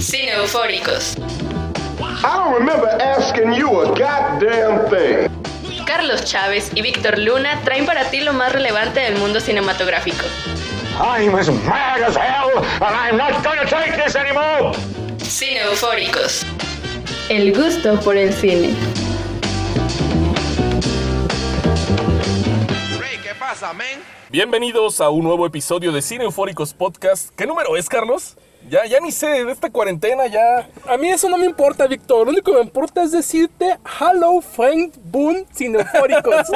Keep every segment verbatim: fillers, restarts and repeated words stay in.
Cine Eufóricos. I don't remember asking you a goddamn thing. Carlos Chávez y Víctor Luna traen para ti lo más relevante del mundo cinematográfico. I'm as mad as hell, and I'm not gonna take this anymore. Cine Eufóricos. El gusto por el cine. Rey, ¿qué pasa, men? Bienvenidos a un nuevo episodio de Cine Eufóricos Podcast. ¿Qué número es, Carlos? Ya, ya ni sé, de esta cuarentena ya... A mí eso no me importa, Víctor. Lo único que me importa es decirte Hello, friend, boom, Cine Eufóricos.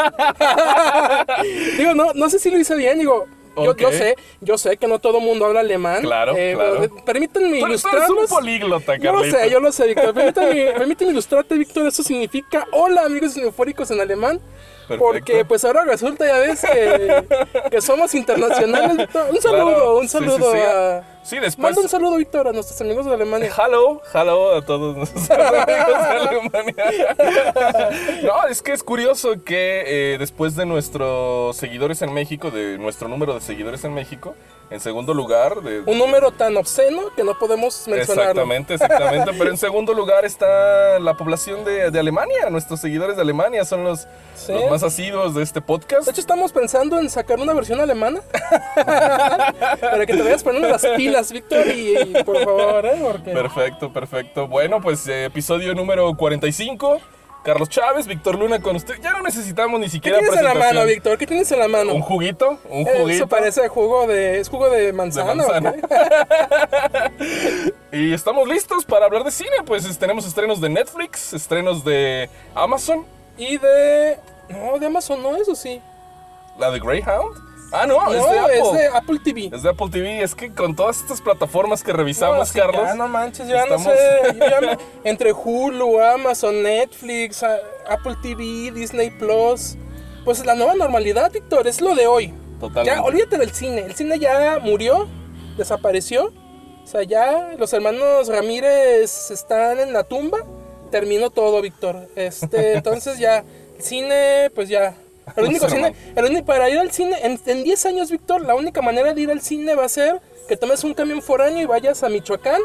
Digo, no, no sé si lo hice bien, digo... Yo, Okay. yo sé, yo sé que no todo el mundo habla alemán. Claro, eh, claro. pero, Permítanme Tú eres ilustrarlos. un políglota, Yo lo Carlito. sé, yo lo sé, Víctor. Permítanme, permítanme ilustrarte, Víctor. Eso significa hola, amigos cineufóricos en alemán. Perfecto. Porque pues ahora resulta, ya ves, que, que somos internacionales, Víctor. Un saludo, Claro, un sí, sí, saludo sí. a... Sí, después... Manda un saludo, Víctor, a nuestros amigos de Alemania. Hello, hello a todos nuestros amigos de Alemania. No, es que es curioso que eh, después de nuestros seguidores en México, de nuestro número de seguidores en México, en segundo lugar... De, Un número tan obsceno que no podemos mencionarlo. Exactamente, exactamente. Pero en segundo lugar está la población de, de Alemania. Nuestros seguidores de Alemania son los, Sí. los más asiduos de este podcast. De hecho, estamos pensando en sacar una versión alemana. Para que te vayas poniendo las pilas, Víctor, y, y por favor, ¿eh? Porque... Perfecto, perfecto. Bueno, pues eh, episodio número cuarenta y cinco. Carlos Chávez, Víctor Luna con usted. Ya no necesitamos ni ¿Qué siquiera tienes en la presentación. mano, Víctor? ¿Qué tienes en la mano? Un juguito, un Eh, juguito. Eso parece jugo de... ¿Es jugo de de manzana? manzana. ¿O qué? Y estamos listos para hablar de cine. Pues es- tenemos estrenos de Netflix, estrenos de Amazon, Y de... No, de Amazon no, eso sí. la de Greyhound. Ah, no, No, es de Apple. es de Apple T V. Es de Apple T V. Es que con todas estas plataformas que revisamos, No, sí, Carlos. ya no manches, ya estamos- no sé. yo ya no- entre Hulu, Amazon, Netflix, a- Apple T V, Disney Plus. Pues la nueva normalidad, Víctor, es lo de hoy. Totalmente. Ya, olvídate del cine. El cine ya murió, desapareció. O sea, ya los hermanos Ramírez están en la tumba. Terminó todo, Víctor. Este, entonces ya, el cine, pues ya. El Los único cine, hermanos. el único, para ir al cine, en, en diez años, Víctor, la única manera de ir al cine va a ser que tomes un camión foráneo y vayas a Michoacán.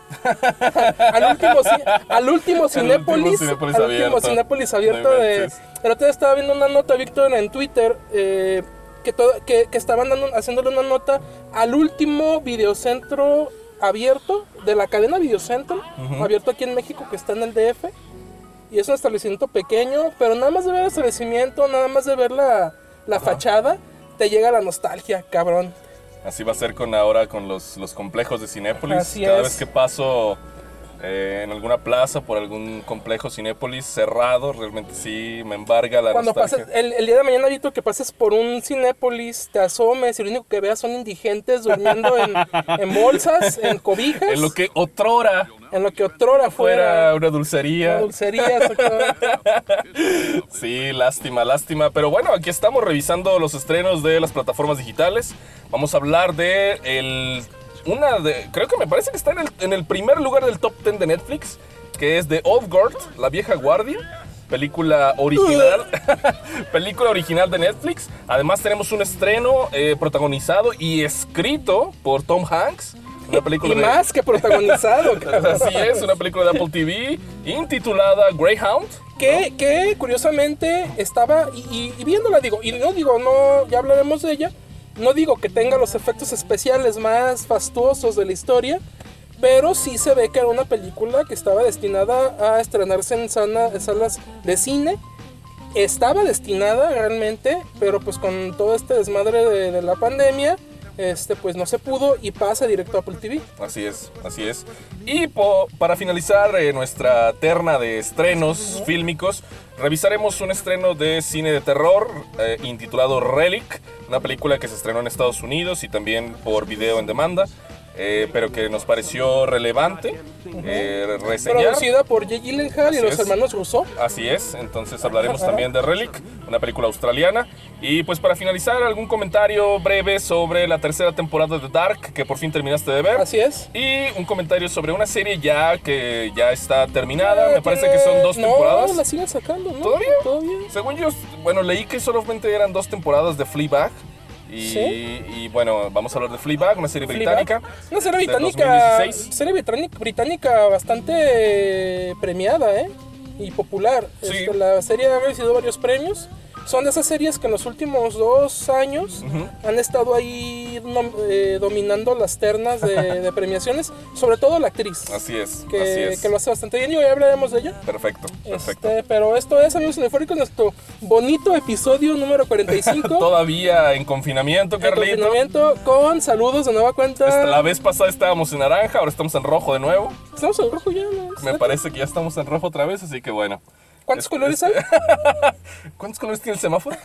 al último, ci- al último Cinépolis, Cinépolis al abierto. último Cinépolis abierto No de... inventes. El otro día estaba viendo una nota, Víctor, en Twitter, eh, que, todo, que, que estaban dando, haciéndole una nota al último videocentro abierto de la cadena Videocentro, abierto aquí en México, que está en el D F. Y es un establecimiento pequeño, pero nada más de ver el establecimiento, nada más de ver la, la fachada, te llega la nostalgia, cabrón. Así va a ser con ahora con los, los complejos de Cinépolis. Así Cada es. vez que paso eh, en alguna plaza por algún complejo Cinépolis cerrado, realmente sí me embarga la Cuando nostalgia. pases, el, el día de mañana, Víctor, que pases por un Cinépolis, te asomes y lo único que veas son indigentes durmiendo en, en bolsas, en cobijas, En lo que otrora en lo que otrora fuera fuera una dulcería. una dulcería. exactamente. Sí, lástima, lástima. Pero bueno, aquí estamos revisando los estrenos de las plataformas digitales. Vamos a hablar de el, una de, creo que me parece que está en el, en el primer lugar del top diez de Netflix, que es The Old Guard, La Vieja Guardia. Película original, película original de Netflix. Además tenemos un estreno eh, protagonizado y escrito por Tom Hanks. Una película Y de- más que protagonizado, cabrón. Así es, una película de Apple T V intitulada Greyhound. Que, que curiosamente estaba, y, y- y viéndola digo, y no digo, no, ya hablaremos de ella, no digo que tenga los efectos especiales más fastuosos de la historia, pero sí se ve que era una película que estaba destinada a estrenarse en, sana- en salas de cine. Estaba destinada realmente, pero pues con todo este desmadre de, de la pandemia, este pues no se pudo y pasa directo a Apple T V. Así es, así es. Y po- para finalizar eh, nuestra terna de estrenos fílmicos, revisaremos un estreno de cine de terror eh, intitulado Relic, una película que se estrenó en Estados Unidos y también por video en demanda, eh, pero que nos pareció relevante eh, reseñar. Producida por Jake Gyllenhaal y Así los es. hermanos Rousseau. Así es, entonces hablaremos también de Relic, una película australiana. Y pues para finalizar, algún comentario breve sobre la tercera temporada de Dark, que por fin terminaste de ver. Así es. Y un comentario sobre una serie ya que ya está terminada, me Eh, parece tiene- que son dos no, temporadas. la siguen sacando, ¿no? ¿Todavía? Todavía. Según yo, bueno, leí que solamente eran dos temporadas de Fleabag. Y, ¿Sí? y bueno, vamos a hablar de Fleabag, una serie Fleabag. británica. Una serie del británica. dos mil dieciséis. Serie británica, británica bastante premiada, ¿eh? Y popular. Sí. Este, la serie ha recibido varios premios. Son de esas series que en los últimos dos años Ujú. han estado ahí nom- eh, dominando las ternas de, de premiaciones, sobre todo la actriz. Así es, que, así es. que lo hace bastante bien y hoy hablaremos de ella. Perfecto, perfecto. Este, pero esto es, amigos cinefóricos, nuestro bonito episodio número cuarenta y cinco. Todavía en confinamiento, En Carlito. confinamiento, con saludos de nueva cuenta. Esta- La vez pasada estábamos en naranja, ahora estamos en rojo de nuevo. Estamos en rojo ya, ¿no? Me parece que ya estamos en rojo otra vez, así que bueno. ¿Cuántos Es- colores es- hay? ¿Cuántos colores tiene el semáforo?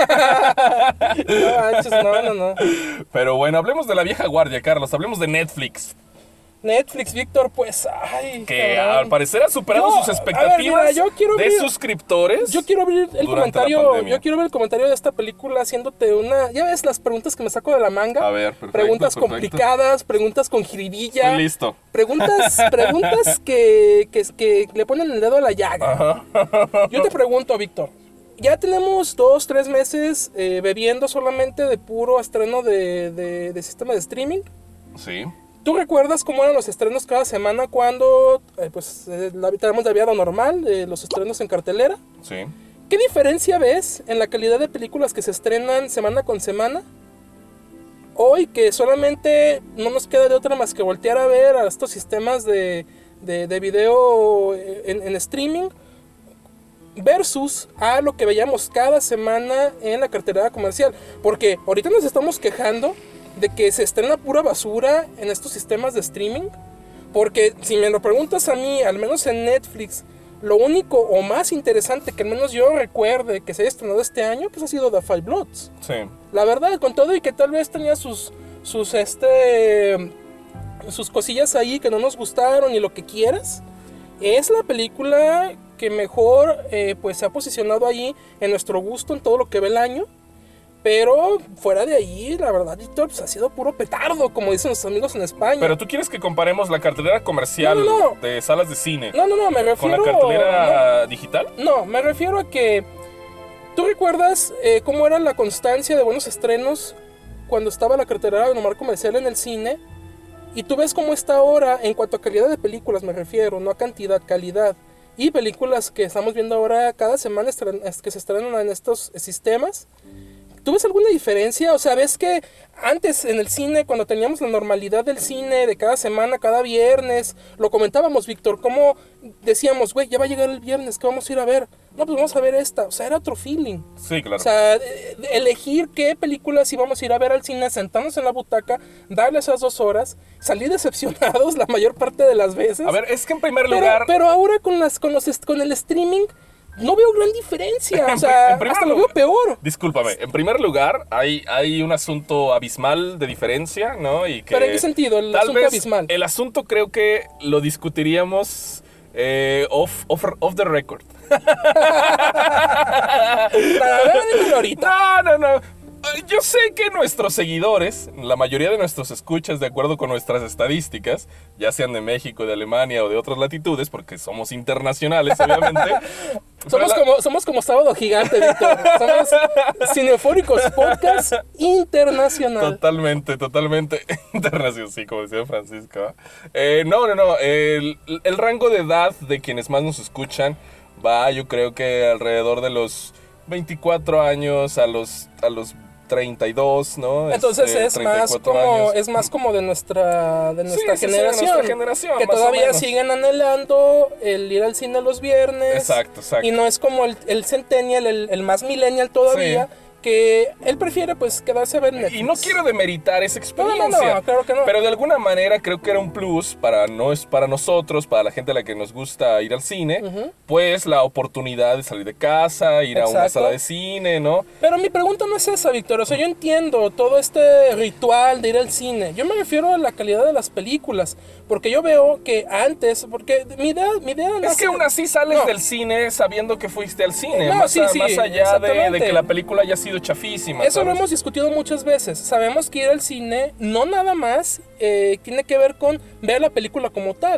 No, manches, no, no, no. Pero bueno, hablemos de la vieja guardia, Carlos. Hablemos de Netflix, Netflix, Víctor, pues, ay, que cabrón. al parecer ha superado Yo- sus a ver, expectativas mira, yo quiero de abrir- suscriptores. Yo quiero abrir el durante la comentario, pandemia. yo quiero ver el comentario de esta película haciéndote una, ya ves las preguntas que me saco de la manga. A ver, perfecto, Preguntas perfecto. complicadas, preguntas con jiribilla. Estoy listo. Preguntas, preguntas que, que, que le ponen el dedo a la llaga. Yo te pregunto, Víctor, ya tenemos dos, tres meses eh, bebiendo solamente de puro estreno de, de, de sistema de streaming. Sí. ¿Tú recuerdas cómo eran los estrenos cada semana cuando eh, pues, eh, la, tenemos la vida normal, eh, los estrenos en cartelera? Sí. ¿Qué diferencia ves en la calidad de películas que se estrenan semana con semana? Hoy que solamente no nos queda de otra más que voltear a ver a estos sistemas de, de, de video en, en streaming versus a lo que veíamos cada semana en la cartelera comercial. Porque ahorita nos estamos quejando de que se estrena pura basura en estos sistemas de streaming. Porque si me lo preguntas a mí, al menos en Netflix, lo único o más interesante que al menos yo recuerde que se haya estrenado este año, pues ha sido The Five Bloods. Sí. La verdad, con todo y que tal vez tenía sus, sus, este, sus cosillas ahí que no nos gustaron y lo que quieras, es la película que mejor eh, pues se ha posicionado ahí en nuestro gusto en todo lo que ve el año. Pero fuera de ahí, la verdad, Víctor, pues ha sido puro petardo, como dicen los amigos en España. Pero tú quieres que comparemos la cartelera comercial No, no, no. de salas de cine No, no, no, me con refiero... la cartelera digital. No, me refiero a que... ¿Tú recuerdas eh, cómo era la constancia de buenos estrenos cuando estaba la cartelera normal comercial en el cine? Y tú ves cómo está ahora, en cuanto a calidad de películas me refiero, no a cantidad, calidad. Y películas que estamos viendo ahora cada semana estren- que se estrenan en estos sistemas. ¿Tú ves alguna diferencia? O sea, ves que antes en el cine, cuando teníamos la normalidad del cine de cada semana, cada viernes, lo comentábamos, Víctor, cómo decíamos, güey, ya va a llegar el viernes, ¿qué vamos a ir a ver? No, pues vamos a ver esta. O sea, era otro feeling. Sí, claro. O sea, eh, elegir qué películas íbamos a ir a ver al cine, sentarnos en la butaca, darle esas dos horas, salir decepcionados la mayor parte de las veces. A ver, es que en primer pero, lugar... pero ahora con, las, con, los, est- con el streaming no veo gran diferencia. O En sea, pri- en primer hasta lo veo lugar- peor. Discúlpame, en primer lugar, hay, hay un asunto abismal de diferencia, ¿no? Y que ¿Pero en qué sentido? El tal asunto vez abismal. El asunto creo que lo discutiríamos eh, off, off, off the record. A ver, dímelo ahorita. No, no, no. Yo sé que nuestros seguidores, la mayoría de nuestros escuchas, de acuerdo con nuestras estadísticas, ya sean de México, de Alemania o de otras latitudes, porque somos internacionales, obviamente. Somos la- como, somos como Sábado Gigante, Víctor. Somos Cinefóricos Podcast Internacional. Totalmente, totalmente internacional, sí, como decía Francisco. ¿eh? Eh, no, no, no. El, el rango de edad de quienes más nos escuchan va, yo creo que alrededor de los veinticuatro años a los, a los treinta y dos, ¿no? Entonces Este, es más treinta y cuatro como años. es más como de nuestra de nuestra sí, sí, de generación, nuestra generación, que más o todavía menos. siguen anhelando el ir al cine los viernes. Exacto, exacto. Y no es como el, el centennial, el, el más millennial todavía, Sí. que él prefiere pues quedarse a ver Netflix. Y no quiero demeritar esa No, no, experiencia. no, claro que no. Pero de alguna manera creo que era un plus para, no es para nosotros, para la gente a la que nos gusta ir al cine, pues la oportunidad de salir de casa, ir a una Exacto. sala de cine, ¿no? Pero mi pregunta no es esa, Víctor. O sea, yo entiendo todo este ritual de ir al cine. Yo me refiero a la calidad de las películas. Porque yo veo que antes, porque mi idea, mi idea Es nace- que aún así sales No. del cine sabiendo que fuiste al cine, No, más, sí, a- sí, más allá de, exactamente. de que la película haya sido chafísima. Eso lo ¿sabes? hemos discutido muchas veces. Sabemos que ir al cine no nada más eh, tiene que ver con ver la película como tal,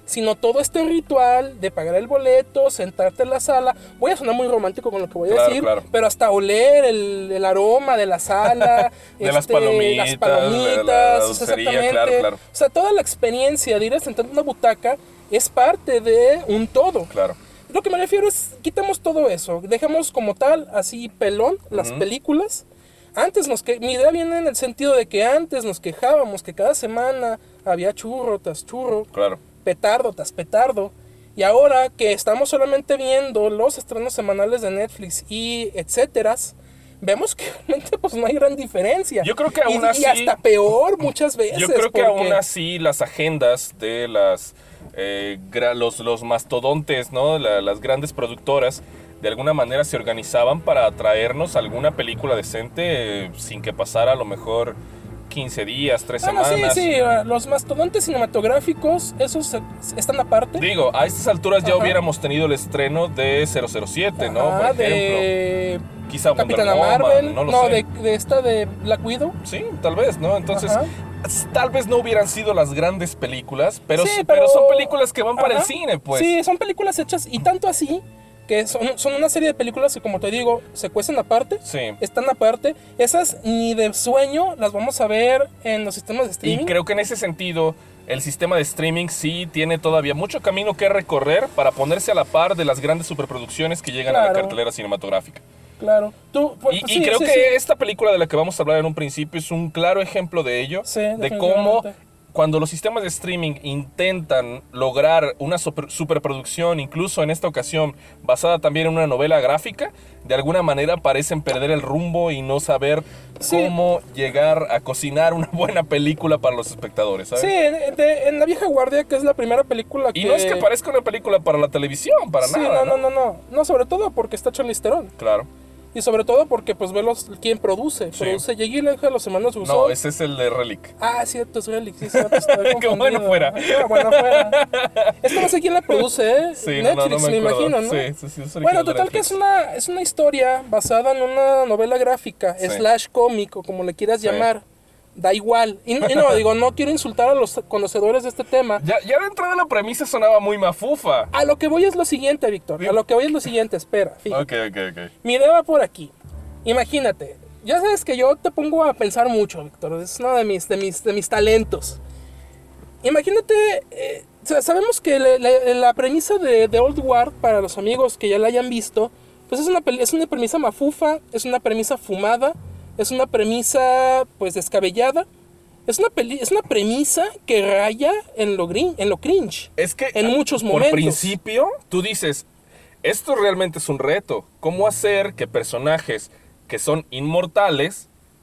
sino todo este ritual de pagar el boleto, sentarte en la sala. Voy a sonar muy romántico con lo que voy a Claro, decir, claro. pero hasta oler el, el aroma de la sala, De las palomitas, las palomitas, de la o sea, dulcería, exactamente. claro, claro. O sea, toda la experiencia de ir a sentar en una butaca es parte de un todo. Claro. Lo que me refiero es, quitamos todo eso, dejemos como tal, así pelón, las Ujú. películas. Antes nos que mi idea viene en el sentido de que antes nos quejábamos que cada semana había churro tras churro, Claro. petardo tras petardo. Y ahora que estamos solamente viendo los estrenos semanales de Netflix y etcétera, vemos que realmente pues no hay gran diferencia. Yo creo que aún y, así- y hasta peor muchas veces. Yo creo que porque- aún así las agendas de las eh, gra- los, los mastodontes, ¿no? La- las grandes productoras, de alguna manera se organizaban para traernos alguna película decente eh, sin que pasara a lo mejor quince días, tres Ah, no, sí, semanas. sí, los mastodontes cinematográficos, esos se- están aparte. Digo, a estas alturas ya Ajá. hubiéramos tenido el estreno de cero cero siete, ¿no? Ajá, Por ejemplo. de Quizá Wonder Capitana Woman, Marvel, no no, lo sé. de, de esta de Black Widow. Sí, tal vez, ¿no? Entonces, Ajá. tal vez no hubieran sido las grandes películas, pero, Sí, pero, pero- son películas que van para el Ajá. cine, pues. Sí, son películas hechas y tanto así que son, son una serie de películas que, como te digo, se cuestan aparte, Sí. están aparte. Esas ni de sueño las vamos a ver en los sistemas de streaming. Y creo que en ese sentido, el sistema de streaming sí tiene todavía mucho camino que recorrer para ponerse a la par de las grandes superproducciones que llegan a la Claro. cartelera cinematográfica. Claro. Tú, pues, Y, y sí, creo sí, que sí. esta película de la que vamos a hablar en un principio es un claro ejemplo de ello, Sí, de cómo definitivamente. cuando los sistemas de streaming intentan lograr una super- superproducción, incluso en esta ocasión basada también en una novela gráfica, de alguna manera parecen perder el rumbo y no saber Sí. cómo llegar a cocinar una buena película para los espectadores, ¿sabes? Sí, en, de- en La Vieja Guardia, que es la primera película que... Y no es que parezca una película para la televisión, para Sí, nada, no, no, no, no. No, sobre todo porque está Charlize Theron. Claro. Y sobre todo porque, pues, ve los, quién produce. Sí. Produce Jake Gyllenhaal, los hermanos Russo. No, ese es el de Relic. Ah, cierto, es Relic, sí, cierto, estaba Qué confundido. bueno fuera. Qué bueno fuera. Esto no sé quién la produce, ¿eh? Sí, no, no, Netflix, no me me, acuerdo. imagino, ¿no? Sí, sí, sí, es original Bueno, de total que Netflix. es una, es una historia basada en una novela gráfica, Sí. slash cómic, o como le quieras Sí. llamar. Da igual. Y, y no, digo, no quiero insultar a los conocedores de este tema. Ya, ya de entrada la premisa sonaba muy mafufa. A lo que voy es lo siguiente, Víctor. A lo que voy es lo siguiente, espera, fíjate. Ok, ok, ok. Mi idea va por aquí. Imagínate, ya sabes que yo te pongo a pensar mucho, Víctor. Es uno de mis, de mis, de mis talentos. Imagínate, eh, o sea, sabemos que la, la- la premisa de, de Old Guard, para los amigos que ya la hayan visto, pues es una, pel- es una premisa mafufa, es una premisa fumada, es una premisa pues descabellada. Es una, peli- es una premisa que raya en lo, grin- en lo cringe. Es que En muchos por momentos. principio tú dices, esto realmente es un reto. ¿Cómo hacer que personajes que son inmortales,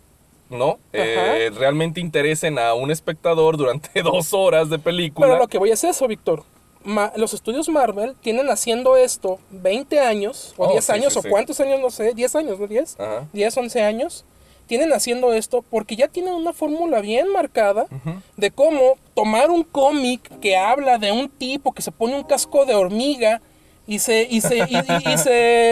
¿no? Eh, realmente interesen a un espectador durante dos horas de película? Pero lo que voy es eso, Víctor. Ma- los estudios Marvel tienen haciendo esto veinte años, o Oh, diez sí, años, sí, o sí. cuántos años, no sé, diez años, ¿no? diez, Ajá. diez, once años. Tienen haciendo esto porque ya tienen una fórmula bien marcada de cómo tomar un cómic que habla de un tipo que se pone un casco de hormiga y se y se y, y- y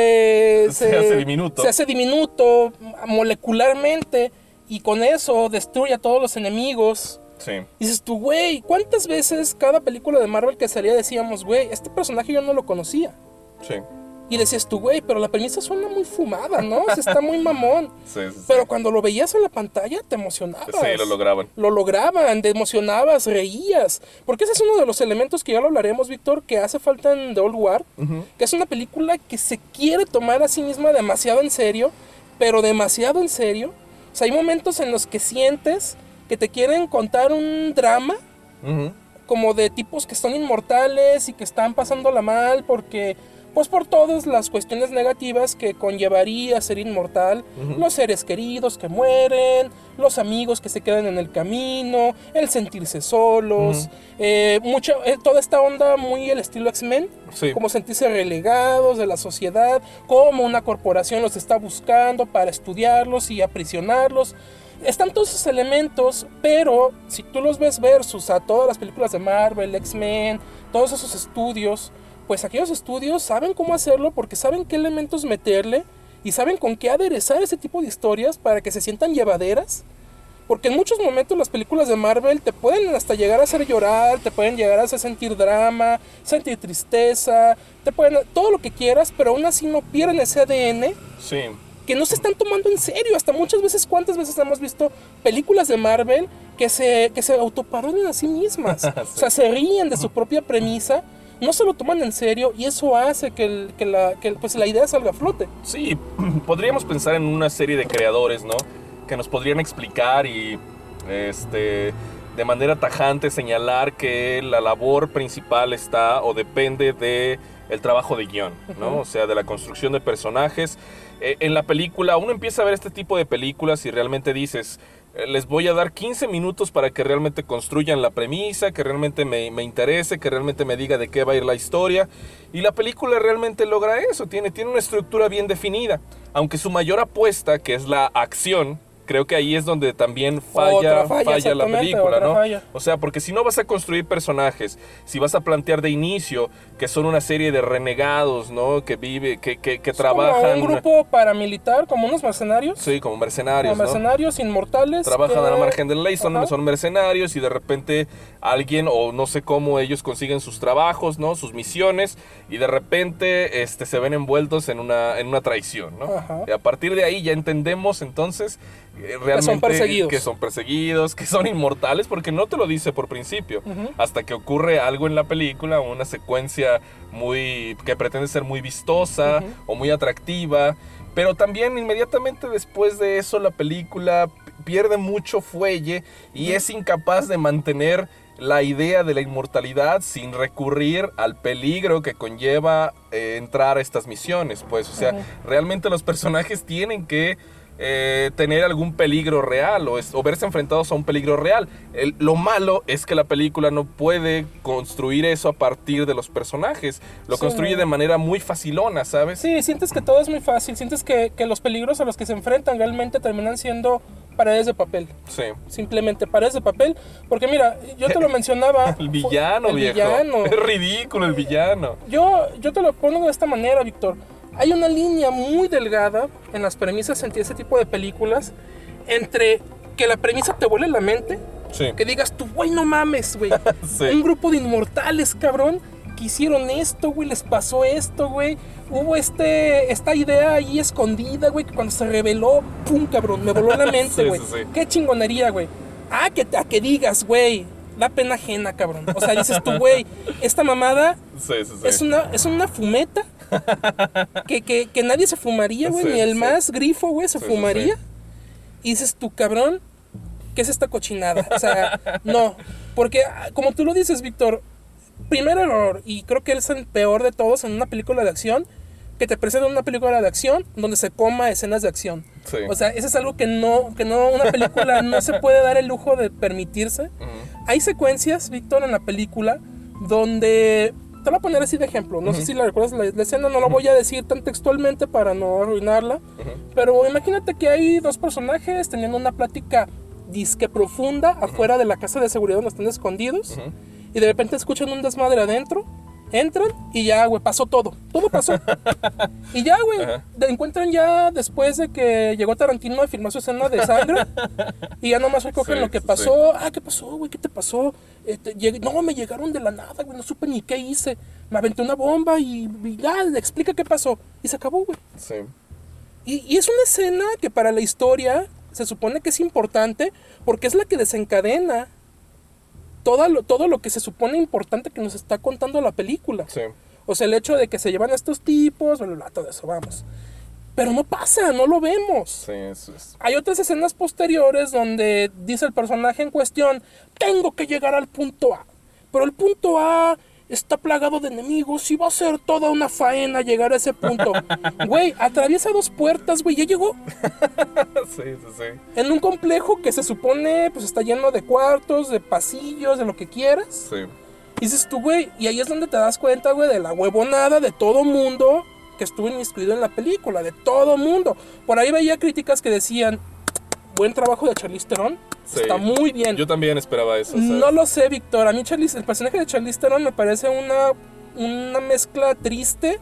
se, Se hace diminuto. se hace diminuto molecularmente y con eso destruye a todos los enemigos. Sí. Y dices tú, güey, ¿cuántas veces cada película de Marvel que salía decíamos, güey, este personaje yo no lo conocía? Sí. Y decías tú, güey, pero la premisa suena muy fumada, ¿no? O sea, está muy mamón. Sí, sí, sí. Pero cuando lo veías en la pantalla te emocionabas. Sí, lo lograban. Lo lograban, te emocionabas, reías. Porque ese es uno de los elementos que ya lo hablaremos, Víctor, que hace falta en The Old Guard. Que es una película que se quiere tomar a sí misma demasiado en serio, pero demasiado en serio. O sea, hay momentos en los que sientes que te quieren contar un drama, Ujú. como de tipos que son inmortales y que están pasándola mal porque, pues por todas las cuestiones negativas que conllevaría ser inmortal, los seres queridos que mueren, los amigos que se quedan en el camino, el sentirse solos, eh, mucha, eh, toda esta onda muy el estilo X-Men, Sí. como sentirse relegados de la sociedad, como una corporación los está buscando para estudiarlos y aprisionarlos. Están todos esos elementos, pero si tú los ves versus a todas las películas de Marvel, X-Men, todos esos estudios, pues aquellos estudios saben cómo hacerlo porque saben qué elementos meterle y saben con qué aderezar ese tipo de historias para que se sientan llevaderas, Porque en muchos momentos las películas de Marvel te pueden hasta llegar a hacer llorar, te pueden llegar a hacer sentir drama, sentir tristeza, te pueden todo lo que quieras, pero aún así no pierden ese A D N. Sí. Que no se están tomando en serio. Hasta muchas veces, ¿cuántas veces hemos visto películas de Marvel que se, que se autoparodian a sí mismas? Sí. O sea, se ríen de su propia premisa, no se lo toman en serio y eso hace que, el, que, la, que pues, la idea salga a flote. Sí, podríamos pensar en una serie de creadores, ¿no? Que nos podrían explicar y este, de manera tajante señalar que la labor principal está o depende de el trabajo de guión, ¿no? Uh-huh. O sea, de la construcción de personajes. Eh, en la película, uno empieza a ver este tipo de películas y realmente dices, eh, les voy a dar quince minutos para que realmente construyan la premisa, que realmente me, me interese, que realmente me diga de qué va a ir la historia. Y la película realmente logra eso, tiene, tiene una estructura bien definida. Aunque su mayor apuesta, que es la acción, creo que ahí es donde también falla, falla, falla la película, ¿no? Falla. O sea, porque si no vas a construir personajes, si vas a plantear de inicio que son una serie de renegados, ¿no? Que vive, que, que, que trabajan... Como un grupo paramilitar, como unos mercenarios. Sí, como mercenarios, Como mercenarios, ¿no? Inmortales. Trabajan que... a la margen de la ley, son, son mercenarios y de repente alguien, o no sé cómo ellos consiguen sus trabajos, ¿no? Sus misiones, y de repente este, se ven envueltos en una, en una traición, ¿no? Ajá. Y a partir de ahí ya entendemos entonces... realmente que son perseguidos. Que son perseguidos, que son inmortales, porque no te lo dice por principio, uh-huh. hasta que ocurre algo en la película, una secuencia muy que pretende ser muy vistosa uh-huh. o muy atractiva, pero también inmediatamente después de eso la película pierde mucho fuelle y uh-huh. es incapaz de mantener la idea de la inmortalidad sin recurrir al peligro que conlleva eh, entrar a estas misiones, pues, o sea, uh-huh. realmente los personajes tienen que Eh, tener algún peligro real o, es, o verse enfrentados a un peligro real. El, lo malo es que la película no puede construir eso a partir de los personajes. Lo sí. construye de manera muy facilona, ¿sabes? Sí, sientes que todo es muy fácil. Sientes que, que los peligros a los que se enfrentan realmente terminan siendo paredes de papel. Sí. Simplemente paredes de papel. Porque mira, yo te lo mencionaba. El villano, el viejo. Villano. Es ridículo el villano. Yo, yo te lo pongo de esta manera, Víctor. Hay una línea muy delgada en las premisas en ese tipo de películas entre que la premisa te vuele la mente, sí. que digas tú, güey, no mames, güey. sí. Un grupo de inmortales, cabrón, que hicieron esto, güey, les pasó esto, güey. Hubo este, esta idea ahí escondida, güey, que cuando se reveló, pum, cabrón, me voló la mente, güey. sí, sí, sí. Qué chingonería, güey. Ah, que, a que digas, güey. Da pena ajena, cabrón. O sea, dices tú, güey, esta mamada sí, sí, sí. Es, una, es una fumeta que, que, que nadie se fumaría, güey. Sí, ni el sí. más grifo, güey, se sí, fumaría. Sí, sí. Y dices tú, cabrón, ¿qué es esta cochinada? O sea, no. Porque, como tú lo dices, Víctor, primer error, y creo que es el peor de todos en una película de acción, que te presenten una película de acción donde se coma escenas de acción. Sí. O sea, eso es algo que no, que no, una película no se puede dar el lujo de permitirse. Uh-huh. Hay secuencias, Víctor, en la película donde, te voy a poner así de ejemplo, no uh-huh. sé si la recuerdas, la, la escena no la voy a decir tan textualmente para no arruinarla, uh-huh. pero imagínate que hay dos personajes teniendo una plática disque profunda uh-huh. afuera de la casa de seguridad donde están escondidos, uh-huh. y de repente escuchan un desmadre adentro. Entran y ya, güey, pasó todo. Todo pasó. Y ya, güey, uh-huh. encuentran ya después de que llegó Tarantino a filmar su escena de sangre. Y ya nomás recogen sí, lo que pasó. Sí. Ah, ¿qué pasó, güey? ¿Qué te pasó? Este, lleg- no, me llegaron de la nada, güey. No supe ni qué hice. Me aventé una bomba y, y ya, le explica qué pasó. Y se acabó, güey. Sí. Y, y es una escena que para la historia se supone que es importante porque es la que desencadena Todo lo, todo lo que se supone importante que nos está contando la película. Sí. O sea, el hecho de que se llevan a estos tipos, bla, bla, bla, todo eso, vamos. Pero no pasa, no lo vemos. Sí, eso es. Hay otras escenas posteriores donde dice el personaje en cuestión, tengo que llegar al punto A. Pero el punto A está plagado de enemigos y va a ser toda una faena llegar a ese punto. Güey, atraviesa dos puertas, güey, ya llegó. Sí, sí, sí. En un complejo que se supone pues está lleno de cuartos, de pasillos, de lo que quieras. Sí. Y dices tú, güey, y ahí es donde te das cuenta, güey, de la huevonada de todo mundo que estuvo inmiscuido en la película, de todo mundo. Por ahí veía críticas que decían, buen trabajo de Charlize Theron. Sí. Está muy bien. Yo también esperaba eso. ¿sabes? No lo sé, Víctor. A mí Charlize, el personaje de Charlize Theron me parece una, una mezcla triste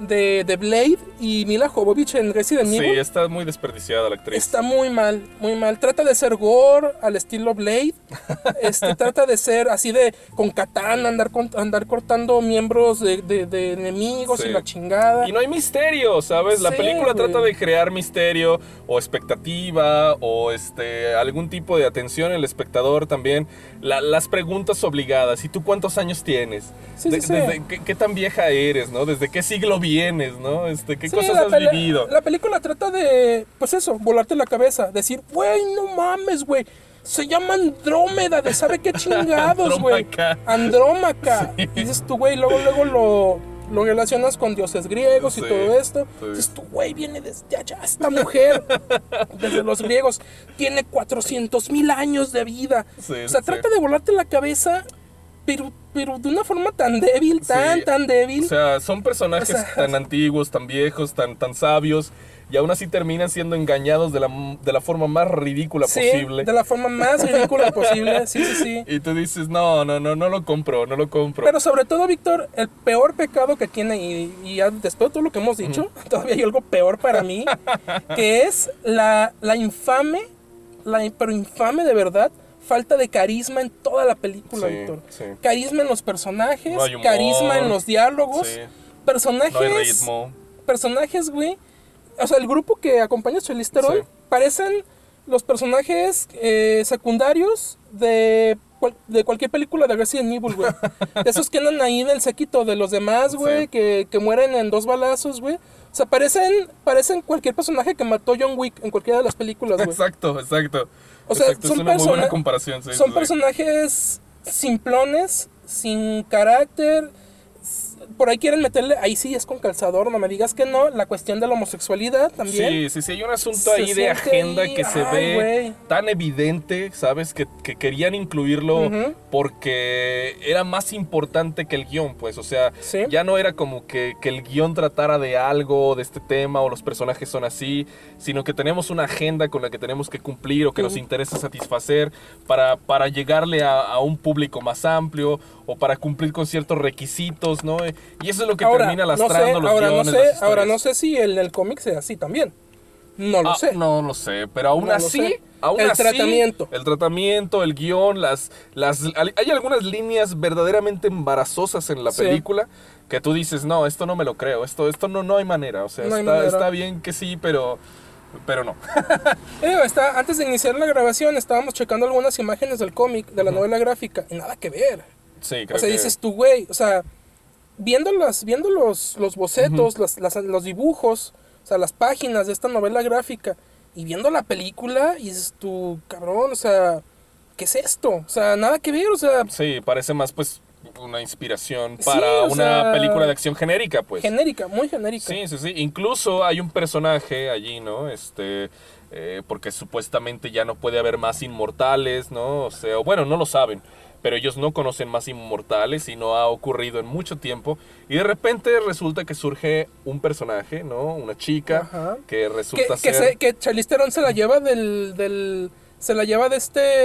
de, de Blade y Mila Jovovich en Resident Sí, Evil. está muy desperdiciada la actriz. Está muy mal, muy mal. Trata de ser gore al estilo Blade. Este, trata de ser así de con katana, andar, con, andar cortando miembros de, de, de enemigos Sí. y la chingada. Y no hay misterio, ¿sabes? La Sí, película güey. trata de crear misterio o expectativa o este algún tipo de atención en el espectador también. La- las preguntas obligadas. ¿Y tú cuántos años tienes? Sí, De- sí, sí. desde qué, qué tan vieja eres, ¿no? ¿Desde qué siglo vienes, no? Este, ¿Qué Sí, cosas la has pele- vivido? La película trata de, pues eso, volarte la cabeza. Decir, güey, no mames, güey. Se llama Andrómeda, de sabe qué chingados, güey. Andrómaca. Andrómaca. Sí. Y dices tú, güey, luego, luego lo, lo relacionas con dioses griegos Sí, y todo esto. sí. Dices tú, güey, viene desde allá. Esta mujer, desde los griegos, tiene cuatrocientos mil años de vida. Sí, o sea, sí. trata de volarte la cabeza, pero, pero de una forma tan débil, tan, Sí. tan débil. O sea, son personajes O sea, tan antiguos, tan viejos, tan, tan sabios, y aún así terminan siendo engañados de la, de la forma más ridícula Sí, posible. de la forma más ridícula posible. Sí, sí, sí. Y tú dices, no, no, no, no lo compro, no lo compro. Pero sobre todo, Víctor, el peor pecado que tiene, y, y ya después de todo lo que hemos dicho, todavía hay algo peor para mí, que es la, la infame, la, pero infame de verdad, falta de carisma en toda la película, Sí, Víctor. sí. Carisma en los personajes, No hay humor. carisma en los diálogos, Sí. personajes... No hay ritmo. Personajes, güey. O sea, el grupo que acompaña a Charlize Theron Sí. parecen los personajes eh, secundarios de, cual- de cualquier película de Resident Evil, güey. De esos que andan ahí en el séquito de los demás, güey, Sí. que, que mueren en dos balazos, güey. O sea, parecen, parecen cualquier personaje que mató John Wick en cualquiera de las películas, güey. Exacto, exacto. O sea, Exacto, son es una muy buena persona- comparación. Sí, Son sí, sí. personajes simplones, sin carácter. s- Por ahí quieren meterle, ahí sí es con calzador, no me digas que no, la cuestión de la homosexualidad también. Sí, sí, sí, hay un asunto Se ahí de siente agenda ahí, que se ay, ve güey. tan evidente, ¿sabes? Que, que querían incluirlo Ujú. porque era más importante que el guión, pues, o sea, Sí. ya no era como que, que el guión tratara de algo, de este tema, o los personajes son así, sino que tenemos una agenda con la que tenemos que cumplir o que nos Ujú. interesa satisfacer para, para llegarle a, a un público más amplio o para cumplir con ciertos requisitos, ¿no? Y eso es lo que Ahora, termina no sé, lastrando los ahora no guiones, sé, las ahora no historias. sé si en el cómic sea así también. No lo Ah, sé. No lo sé, pero aún No lo así, sé. aún El así, tratamiento. el tratamiento, el guión, las, las, hay algunas líneas verdaderamente embarazosas en la Sí. película que tú dices, no, esto no me lo creo, esto, esto no, no hay manera, o sea, No hay está, manera. está bien que sí, pero, pero no. Eh, digo, está, antes de iniciar la grabación estábamos checando algunas imágenes del cómic, de la novela gráfica, y nada que ver. Sí, creo O sea, que dices tú, güey, o sea, viendo, las, viendo los, los bocetos, las- las- los dibujos, o sea, las páginas de esta novela gráfica, y viendo la película, y dices tú, cabrón, o sea, ¿qué es esto? O sea, nada que ver, o sea, sí, parece más pues una inspiración Sí, para o una sea, película de acción genérica, pues. genérica, muy genérica. Sí, sí, sí. Incluso hay un personaje allí, ¿no? Este, eh, porque supuestamente ya no puede haber más inmortales, ¿no? O sea, bueno, no lo saben, pero ellos no conocen más inmortales y no ha ocurrido en mucho tiempo. Y de repente resulta que surge un personaje, ¿no? Una chica Ajá. que Que, resulta que, ser... se, que Charlize Theron se la lleva del, del se la lleva de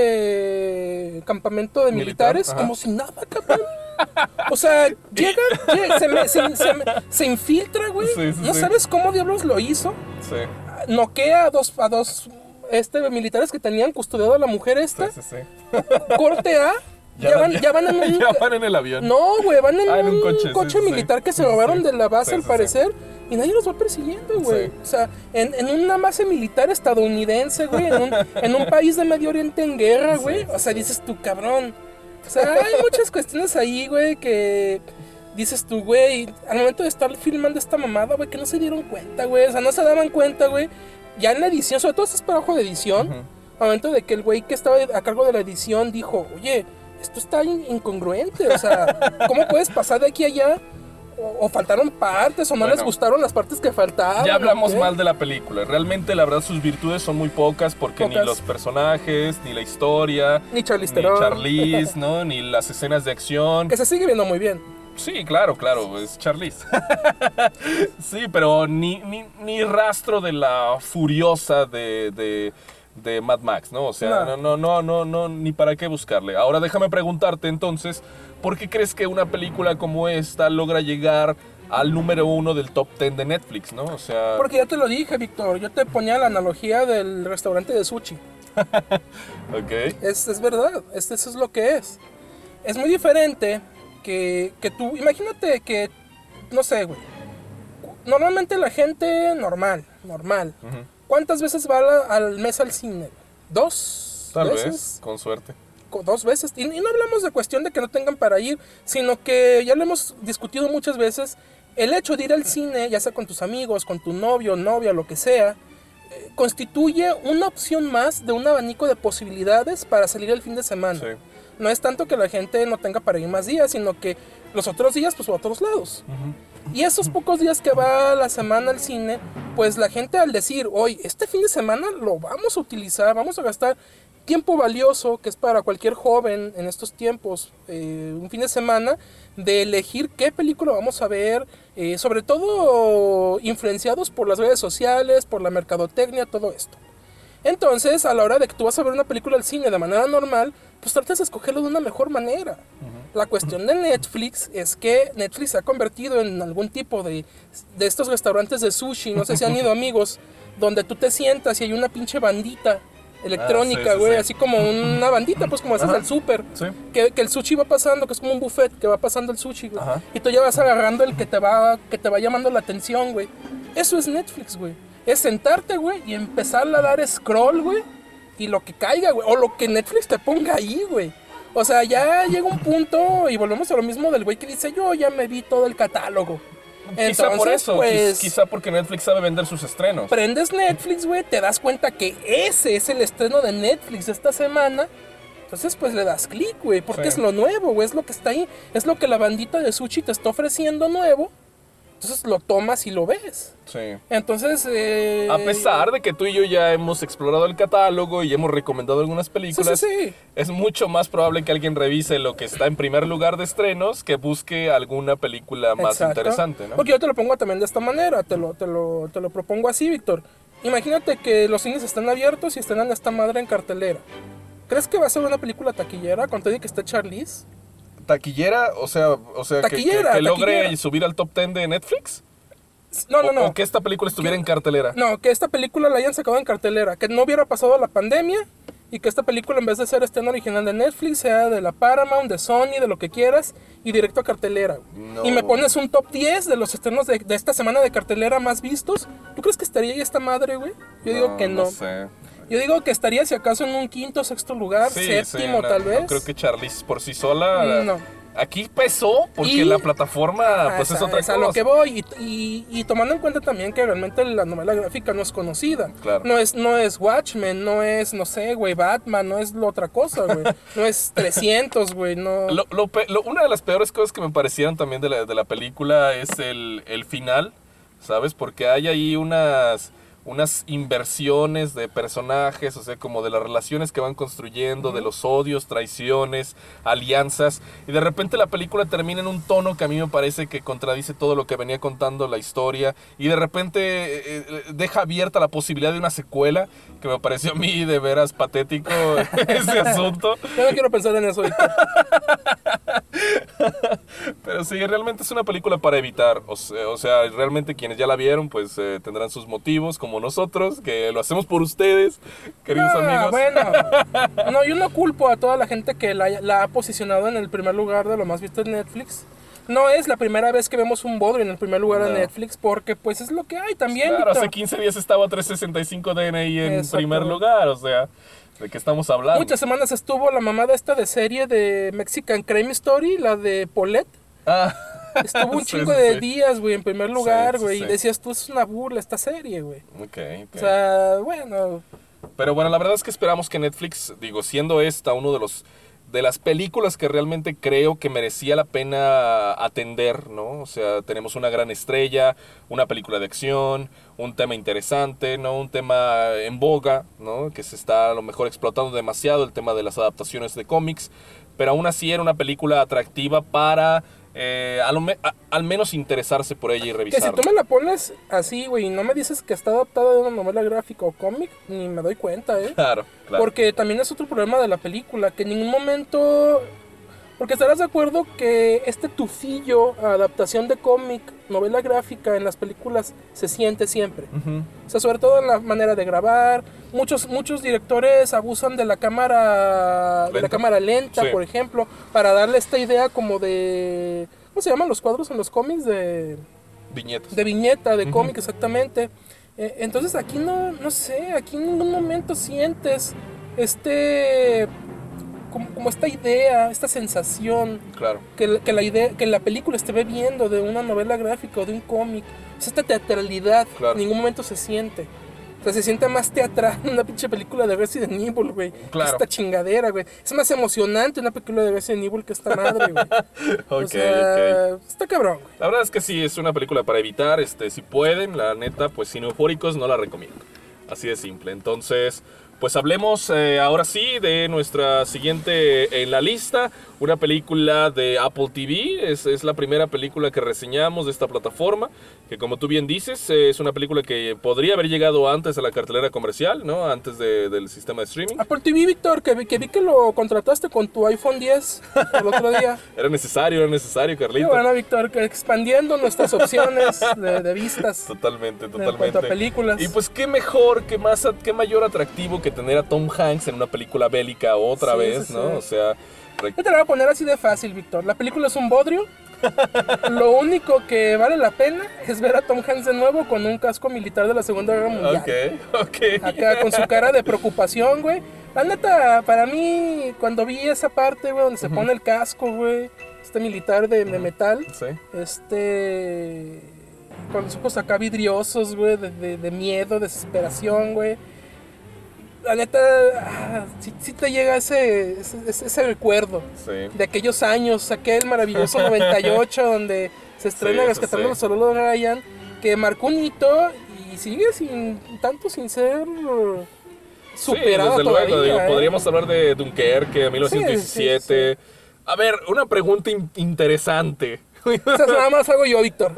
este campamento de Militar, militares ajá. como si nada, cabrón. O sea, llega, llega, se, me- se- se me- se infiltra, güey. Sí, sí, no sí. sabes cómo diablos lo hizo. Sí, Noquea a dos, a dos este, militares que tenían custodiado a la mujer sí, esta. sí, sí. Corte A. Ya, van, ya van en un... ya van en el avión. No, güey, van en, Ah, en un un coche, coche, sí, sí, sí. militar que se Sí, sí, robaron sí. de la base Sí, al sí, parecer y nadie los va persiguiendo, güey. Sí. O sea, en, en una base militar estadounidense, güey, en un, en un país de Medio Oriente en guerra, Sí, güey. sí, O sea, dices tú, cabrón. O sea, hay muchas cuestiones ahí, güey, que dices tú, güey, al momento de estar filmando esta mamada, güey, que no se dieron cuenta, güey. O sea, no se daban cuenta, güey. Ya en la edición, sobre todo estás por abajo de edición, Ujú. al momento de que el güey que estaba a cargo de la edición dijo, oye, esto está in- incongruente, o sea, ¿cómo puedes pasar de aquí a allá? O, o faltaron partes, o no Bueno. les gustaron las partes que faltaban. Ya hablamos ¿o qué? mal de la película. Realmente, la verdad, sus virtudes son muy pocas porque ni Pocas. los personajes, ni la historia, Ni Charlize ni Theron. Charlize, ¿no? Ni las escenas de acción. Que se sigue viendo muy bien. Sí, claro, claro, es Charlize. Sí, pero ni, ni, ni rastro de la furiosa de, de, de Mad Max, ¿no? O sea, no, No. no, no, no, no, ni para qué buscarle. Ahora déjame preguntarte entonces, ¿por qué crees que una película como esta logra llegar al número uno del top ten de Netflix, ¿no? O sea... Porque ya te lo dije, Víctor, yo te ponía la analogía del restaurante de sushi. Ok. Es, es verdad, es, eso es lo que es. Es muy diferente que, que tú, imagínate que, no sé, güey, normalmente la gente normal, normal, Uh-huh. ¿cuántas veces va la- al mes al cine? ¿Dos Tal veces? vez, con suerte. Co- Dos veces. Y, y no hablamos de cuestión de que no tengan para ir, sino que ya lo hemos discutido muchas veces, el hecho de ir al cine, ya sea con tus amigos, con tu novio, novia, lo que sea, eh, constituye una opción más de un abanico de posibilidades para salir el fin de semana. Sí. No es tanto que la gente no tenga para ir más días, sino que los otros días pues va a otros lados. Y esos pocos días que va a la semana al cine, pues la gente al decir, hoy este fin de semana lo vamos a utilizar, vamos a gastar tiempo valioso, que es para cualquier joven en estos tiempos, eh, un fin de semana, de elegir qué película vamos a ver, eh, sobre todo influenciados por las redes sociales, por la mercadotecnia, todo esto. Entonces, a la hora de que tú vas a ver una película al cine de manera normal, pues tratas de escogerlo de una mejor manera. Uh-huh. La cuestión de Netflix es que Netflix se ha convertido en algún tipo de, de estos restaurantes de sushi, no sé si han ido amigos, donde tú te sientas y hay una pinche bandita electrónica, güey, ah, sí, sí, sí. así como una bandita, pues como haces Ajá. al súper, Sí. que, que el sushi va pasando, que es como un buffet, que va pasando el sushi, güey, Ajá. y tú ya vas agarrando el que te va, que te va llamando la atención, güey. Eso es Netflix, güey. Es sentarte, güey, y empezar a dar scroll, güey, y lo que caiga, güey, o lo que Netflix te ponga ahí, güey. O sea, ya llega un punto, y volvemos a lo mismo del güey que dice, yo ya me vi todo el catálogo. Quizá Entonces, por eso, pues, quizá porque Netflix sabe vender sus estrenos. prendes Netflix, güey, te das cuenta que ese es el estreno de Netflix de esta semana. Entonces, pues le das clic, güey, porque Sí. es lo nuevo, güey, es lo que está ahí. Es lo que la bandita de sushi te está ofreciendo nuevo. Entonces lo tomas y lo ves. Sí. Entonces, eh... A pesar de que tú y yo ya hemos explorado el catálogo y hemos recomendado algunas Sí, películas, sí, sí. es mucho más probable que alguien revise lo que está en primer lugar de estrenos que busque alguna película más Exacto. interesante, ¿no? Porque yo te lo pongo también de esta manera, te lo, te lo, te lo propongo así, Víctor. Imagínate que los cines están abiertos y estrenan esta madre en cartelera. ¿Crees que va a ser una película taquillera con todo y que esté Charlize? ¿Taquillera? O sea, o sea que- Taquillera, que, que logre taquillera. subir al top ten de Netflix. No, no, O- no. O que esta película estuviera en cartelera. No, que esta película la hayan sacado en cartelera, que no hubiera pasado la pandemia y que esta película en vez de ser estreno original de Netflix sea de la Paramount, de Sony, de lo que quieras y directo a cartelera. No. Y me pones un top diez de los estrenos de, de esta semana de cartelera más vistos. ¿Tú crees que estaría ahí esta madre, güey? Yo digo que no. No sé. Yo digo que estaría si acaso en un quinto, sexto lugar, Sí, séptimo sí, no, tal vez. No creo que Charlize por sí sola. No. Aquí pesó porque Y- la plataforma pues Ah, es otra es a cosa. lo que voy y, y- y tomando en cuenta también que realmente la novela gráfica no es conocida. Claro. No es, no es Watchmen, no es, no sé, güey, Batman, no es la otra cosa, güey. No es trescientos, güey, no. Lo- lo pe- lo- una de las peores cosas que me parecieron también de la, de la película es el, el final, ¿sabes? Porque hay ahí unas, unas inversiones de personajes, o sea, como de las relaciones que van construyendo, de los odios, traiciones, alianzas, y de repente la película termina en un tono que a mí me parece que contradice todo lo que venía contando la historia, y de repente eh, eh, deja abierta la posibilidad de una secuela, que me pareció a mí de veras patético ese asunto. Yo no quiero pensar en eso ahorita. Pero sí, realmente es una película para evitar. O sea, o sea realmente quienes ya la vieron, pues eh, tendrán sus motivos, como nosotros, que lo hacemos por ustedes, queridos Ah, amigos. bueno. No, yo no culpo a toda la gente que la, la ha posicionado en el primer lugar de lo más visto en Netflix. No es la primera vez que vemos un bodrio en el primer lugar No. de Netflix, porque pues es lo que hay también. Claro, Víctor. hace quince días estaba trescientos sesenta y cinco D N I en Exacto. primer lugar, o sea, ¿de qué estamos hablando? Muchas semanas estuvo la mamada esta de serie de Mexican Crime Story, la de Paulette. Ah, Estuvo un sí, chingo sí, de sí. días, güey, en primer lugar, sí, güey. sí. Y decías, tú es una burla esta serie, güey. Ok, ok. O sea, bueno, Pero bueno, la verdad es que esperamos que Netflix, digo, siendo esta uno de los de las películas que realmente creo que merecía la pena atender, ¿no? O sea, tenemos una gran estrella, una película de acción, un tema interesante, ¿no? Un tema en boga, ¿no? Que se está a lo mejor explotando demasiado, el tema de las adaptaciones de cómics, pero aún así era una película atractiva para eh, a lo me- a- al menos interesarse por ella y que si revisarla. tú me la pones así, güey, y no me dices que está adaptada de una novela gráfica o cómic, ni me doy cuenta, ¿eh? Claro, claro. Porque también es otro problema de la película, que en ningún momento... Porque estarás de acuerdo que este tufillo, adaptación de cómic, novela gráfica en las películas se siente siempre. Uh-huh. O sea, sobre todo en la manera de grabar. Muchos, muchos directores abusan de la cámara lenta. de la cámara lenta, sí. por ejemplo, para darle esta idea como de... ¿Cómo se llaman los cuadros en los cómics? De... Viñetas. De viñeta, de uh-huh. cómic, exactamente. Eh, entonces aquí no, no sé, aquí en ningún momento sientes este... Como, como esta idea, esta sensación claro. que, que, la idea, que la película esté bebiendo de una novela gráfica o de un cómic. O sea, esta teatralidad claro. en ningún momento se siente. O sea, se siente más teatral una pinche película de Resident Evil, güey. Claro. Esta chingadera, güey. Es más emocionante una película de Resident Evil que esta madre, güey. Ok, o sea, ok. Está cabrón, güey. La verdad es que sí, es una película para evitar. Este, si pueden, la neta, pues sin eufóricos no la recomiendo. Así de simple. Entonces... Pues hablemos eh, ahora sí de nuestra siguiente en la lista, una película de Apple T V, es, es la primera película que reseñamos de esta plataforma, que como tú bien dices, eh, es una película que podría haber llegado antes a la cartelera comercial, ¿no? Antes de, del sistema de streaming. Apple T V, Víctor, que, que vi que lo contrataste con tu iPhone diez el otro día. Era necesario, era necesario, Carlito. Qué bueno, Víctor, que expandiendo nuestras opciones de, de vistas. Totalmente, totalmente. En cuanto a películas. Y pues qué mejor, qué más, qué mayor atractivo que tener a Tom Hanks en una película bélica otra sí, vez, sí, ¿no? sí. O sea... Yo te lo voy a poner así de fácil, Víctor. La película es un bodrio. Lo único que vale la pena es ver a Tom Hanks de nuevo con un casco militar de la Segunda Guerra Mundial. Ok, ok. Acá con su cara de preocupación, güey. La neta, para mí, cuando vi esa parte, güey, donde se uh-huh. pone el casco, güey, este militar de, de metal, sí. este... con los ojos acá vidriosos, güey, de, de, de miedo, desesperación, güey. La neta, ah, sí, sí te llega ese, ese, ese recuerdo sí. de aquellos años, aquel maravilloso noventa y ocho donde se estrena sí, Rescatando sí. al Soldado Ryan, que marcó un hito y sigue sin tanto sin ser superada sí, desde todavía. Luego, digo, ¿eh? podríamos hablar de Dunkerque, mil novecientos diecisiete. Sí, sí, sí. A ver, una pregunta in- interesante. Eso nada más hago yo, Víctor.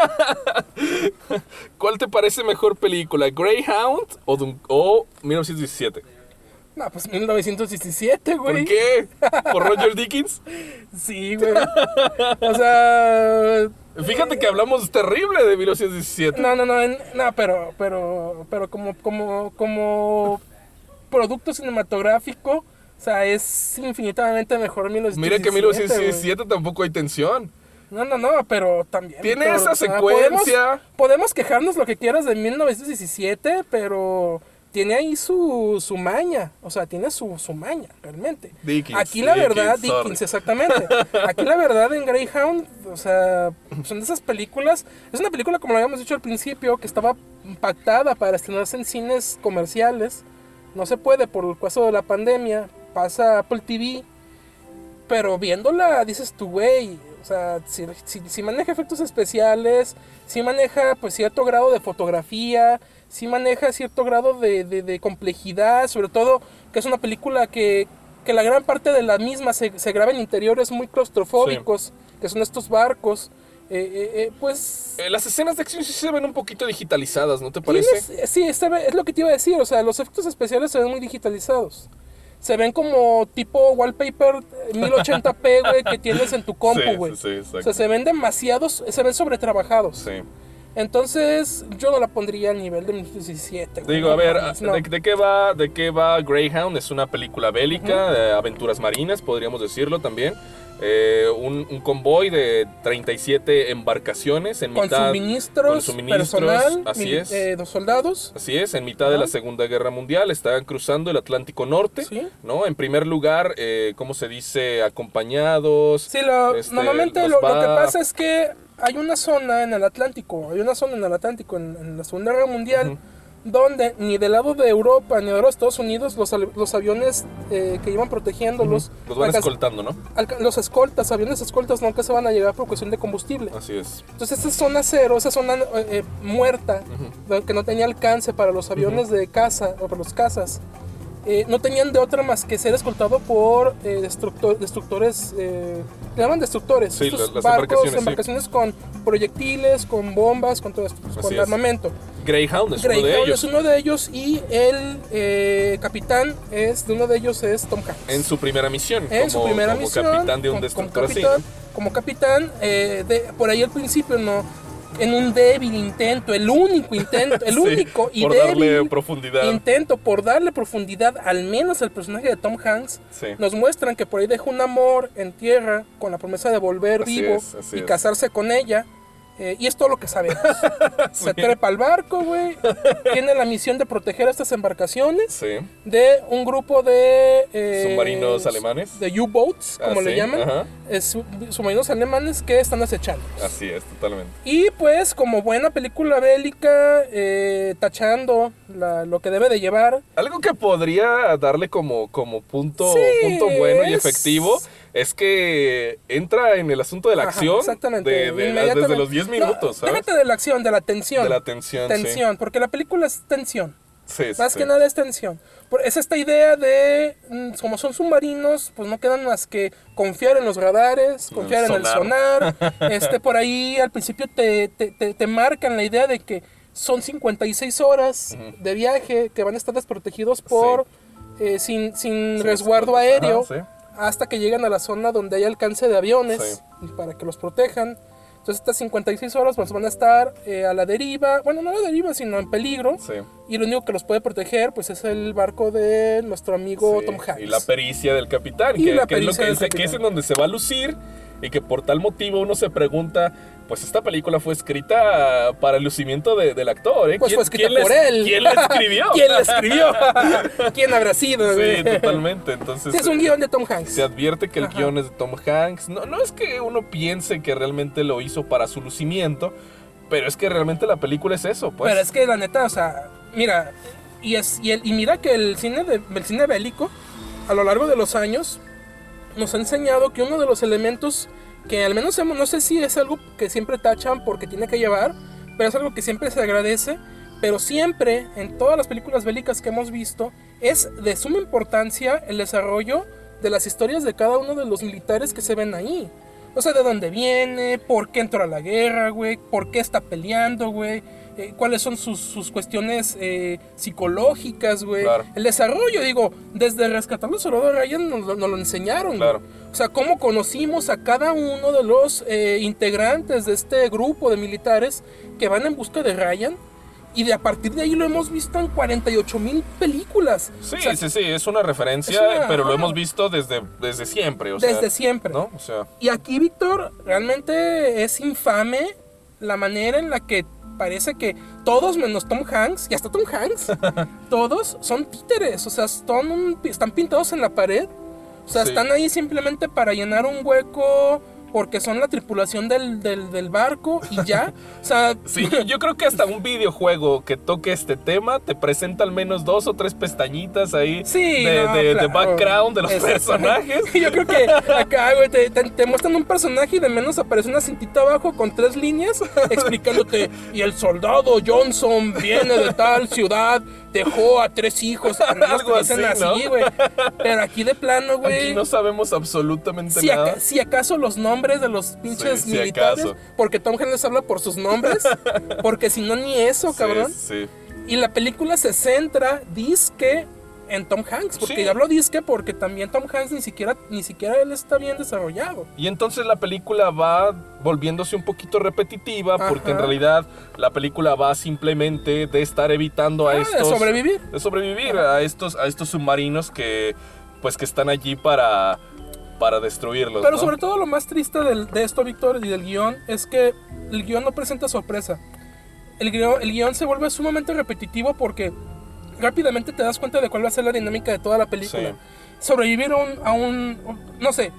¿Cuál te parece mejor película? ¿Greyhound o, Dun- o mil novecientos diecisiete? No, pues mil novecientos diecisiete, güey. ¿Por qué? ¿Por Roger Dickens? Sí, güey. O sea... Fíjate que hablamos terrible de mil novecientos diecisiete. No, no, no, en, no, pero, pero, pero como, como, como producto cinematográfico, o sea, es infinitamente mejor mil novecientos diecisiete. Mira que en mil novecientos diecisiete wey. Tampoco hay tensión. No, no, no, pero también... Tiene pero, esa o sea, secuencia. Podemos, podemos quejarnos lo que quieras de mil novecientos diecisiete, pero tiene ahí su, su maña. O sea, tiene su, su maña, realmente. Dickens, Aquí la Dickens, verdad, sorry. Dickens, exactamente. Aquí la verdad en Greyhound, o sea, son de esas películas... Es una película, como lo habíamos dicho al principio, que estaba pactada para estrenarse en cines comerciales. No se puede por el caso de la pandemia. Pasa a Apple T V. Pero viéndola, dices tú, güey... O sea, si, si, si maneja efectos especiales, si maneja pues cierto grado de fotografía, si maneja cierto grado de, de, de complejidad, sobre todo que es una película que, que la gran parte de la misma se, se graba en interiores muy claustrofóbicos, sí. que son estos barcos, eh, eh, eh, pues... Eh, las escenas de acción sí se ven un poquito digitalizadas, ¿no te parece? ¿Tienes? Sí, es, es lo que te iba a decir, o sea, los efectos especiales se ven muy digitalizados. Se ven como tipo wallpaper mil ochenta p, güey, que tienes en tu compu, güey. Sí, sí, sí, o sea, se ven demasiados, se ven sobretrabajados. Sí. Entonces, yo no la pondría al nivel de mil novecientos diecisiete, güey. Digo, a ver, no. ¿de, ¿de qué va de qué va Greyhound? Es una película bélica, uh-huh. de aventuras marinas, podríamos decirlo también. Eh, un, un convoy de treinta y siete embarcaciones en con mitad suministros, con suministros personal, así mil, es, eh, dos soldados. Así es, en mitad uh-huh. de la Segunda Guerra Mundial están cruzando el Atlántico Norte, ¿sí? ¿no? En primer lugar, eh, ¿cómo se dice? Acompañados. Sí, lo, este, normalmente lo, va... lo que pasa es que hay una zona en el Atlántico, hay una zona en el Atlántico en, en la Segunda Guerra Mundial. Uh-huh. Donde ni del lado de Europa ni del lado de Estados Unidos los, los aviones eh, que iban protegiéndolos... Uh-huh. Los van alca- escoltando, ¿no? Alca- los escoltas, aviones escoltas nunca se van a llegar por cuestión de combustible. Así es. Entonces esa zona cero, esa zona eh, muerta, uh-huh. que no tenía alcance para los aviones uh-huh. de caza o para los cazas, eh, no tenían de otra más que ser escoltado por eh, destructor, destructores... Eh, le llaman destructores. Sí, estos las barcos, embarcaciones, embarcaciones sí. con proyectiles, con bombas, con todo esto, con es. armamento. Greyhound es uno de Greyhound ellos. es uno de ellos y el eh, capitán es de uno de ellos es Tom Hanks. En su primera misión. En como, su primera como misión. capitán de un como- destructor como así. capitán, ¿no? como capitán eh, de, por ahí al principio no. En un débil intento, el único intento, el Sí, único y por débil darle profundidad. intento por darle profundidad al menos al personaje de Tom Hanks, Sí. nos muestran que por ahí deja un amor en tierra con la promesa de volver Así vivo es, así y es. casarse con ella. Eh, y es todo lo que sabemos. Se Sí. trepa al barco, güey. Tiene la misión de proteger estas embarcaciones Sí. de un grupo de... eh, Submarinos alemanes. De U-boats, como Ah, le sí, llaman. ajá. Es su- submarinos alemanes que están acechando. Así es, totalmente. Y pues, como buena película bélica, eh, tachando la- lo que debe de llevar. Algo que podría darle como, como punto, Sí, punto bueno y es- efectivo es que entra en el asunto de la Ajá, acción exactamente. de, de- Inmediatamente. desde los diez minutos, No, ¿sabes? déjate de la acción, de la tensión. De la tensión, Tensión, porque la película es tensión. sí. Sí, sí, Más sí. que nada es tensión. Por- Es esta idea de, mm, como son submarinos, pues no quedan más que confiar en los radares, confiar en el sonar. sonar. Este, por ahí al principio te, te, te, te marcan la idea de que son cincuenta y seis horas de viaje que van a estar desprotegidos por, eh, sin, sin Sí, resguardo sí. aéreo, Ajá, sí. hasta que llegan a la zona donde hay alcance de aviones Sí. y para que los protejan. Entonces estas cincuenta y seis horas pues van a estar eh, a la deriva, bueno, no a la deriva, sino en peligro. Sí. Y lo único que los puede proteger pues es el barco de nuestro amigo Sí, Tom Hanks. y la pericia del capitán, Y que, la que es lo pericia que, del es, que es capitán. en donde se va a lucir y que por tal motivo uno se pregunta, pues esta película fue escrita para el lucimiento de- del actor, ¿eh? Pues ¿Quién- fue escrita quién la por es- él. ¿Quién la escribió? ¿Quién la escribió? ¿Quién habrá sido? Sí, güey? totalmente, entonces... Sí, es un guión de Tom Hanks. Se advierte que el Ajá. guión es de Tom Hanks. No, no es que uno piense que realmente lo hizo para su lucimiento, pero es que realmente la película es eso, pues. Pero es que la neta, o sea, mira, y, es, y, el- y mira que el cine, de, el cine bélico, a lo largo de los años, nos ha enseñado que uno de los elementos que al menos hemos, no sé si es algo que siempre tachan porque tiene que llevar, pero es algo que siempre se agradece, pero siempre en todas las películas bélicas que hemos visto es de suma importancia el desarrollo de las historias de cada uno de los militares que se ven ahí. O sea, de dónde viene, por qué entró a la guerra, güey, por qué está peleando, güey, eh, cuáles son sus, sus cuestiones eh, psicológicas, güey. Claro. El desarrollo, digo, desde Rescatando al Soldado Ryan nos, lo- nos lo enseñaron. Claro. Güey. O sea, cómo conocimos a cada uno de los eh, integrantes de este grupo de militares que van en busca de Ryan. Y de a partir de ahí lo hemos visto en cuarenta y ocho mil películas. Sí, O sea, sí, sí, es una referencia, es una- pero lo ajá. hemos visto desde, desde siempre, o sea, Desde siempre. ¿no? O sea, Y aquí, Víctor, realmente es infame la manera en la que parece que todos menos Tom Hanks, y hasta Tom Hanks, todos son títeres, o sea, son un- están pintados en la pared, o sea, Sí. están ahí simplemente para llenar un hueco porque son la tripulación del, del, del barco y ya, o sea, sí, yo creo que hasta un videojuego que toque este tema te presenta al menos dos o tres pestañitas ahí Sí, de, no, de- de claro. background de los Exacto. personajes. Yo creo que acá, güey, te, te- te muestran un personaje y de menos aparece una cintita abajo con tres líneas explicándote. Y el soldado Johnson viene de tal ciudad, dejó a tres hijos. Algo Te dicen así, ¿no? güey. Pero aquí de plano, güey. Aquí no sabemos absolutamente Si, nada. aca- si acaso los nombres de los pinches Sí, si militares, acaso. porque Tom Hanks les habla por sus nombres, porque si no ni eso, Sí, cabrón. sí. Y la película se centra, disque, en Tom Hanks. Porque Sí. yo hablo disque porque también Tom Hanks ni siquiera, ni siquiera él está bien desarrollado. Y entonces la película va volviéndose un poquito repetitiva porque en Ajá. realidad la película va simplemente de estar evitando a Ah, de estos sobrevivir. de sobrevivir a estos a estos submarinos que pues que están allí para para destruirlos. Pero ¿no? sobre todo lo más triste del- de esto, Víctor, y del guión, es que el guión no presenta sorpresa. El guión, el guión se vuelve sumamente repetitivo porque rápidamente te das cuenta de cuál va a ser la dinámica de toda la película. Sí. Sobrevivir a un, a un, no sé,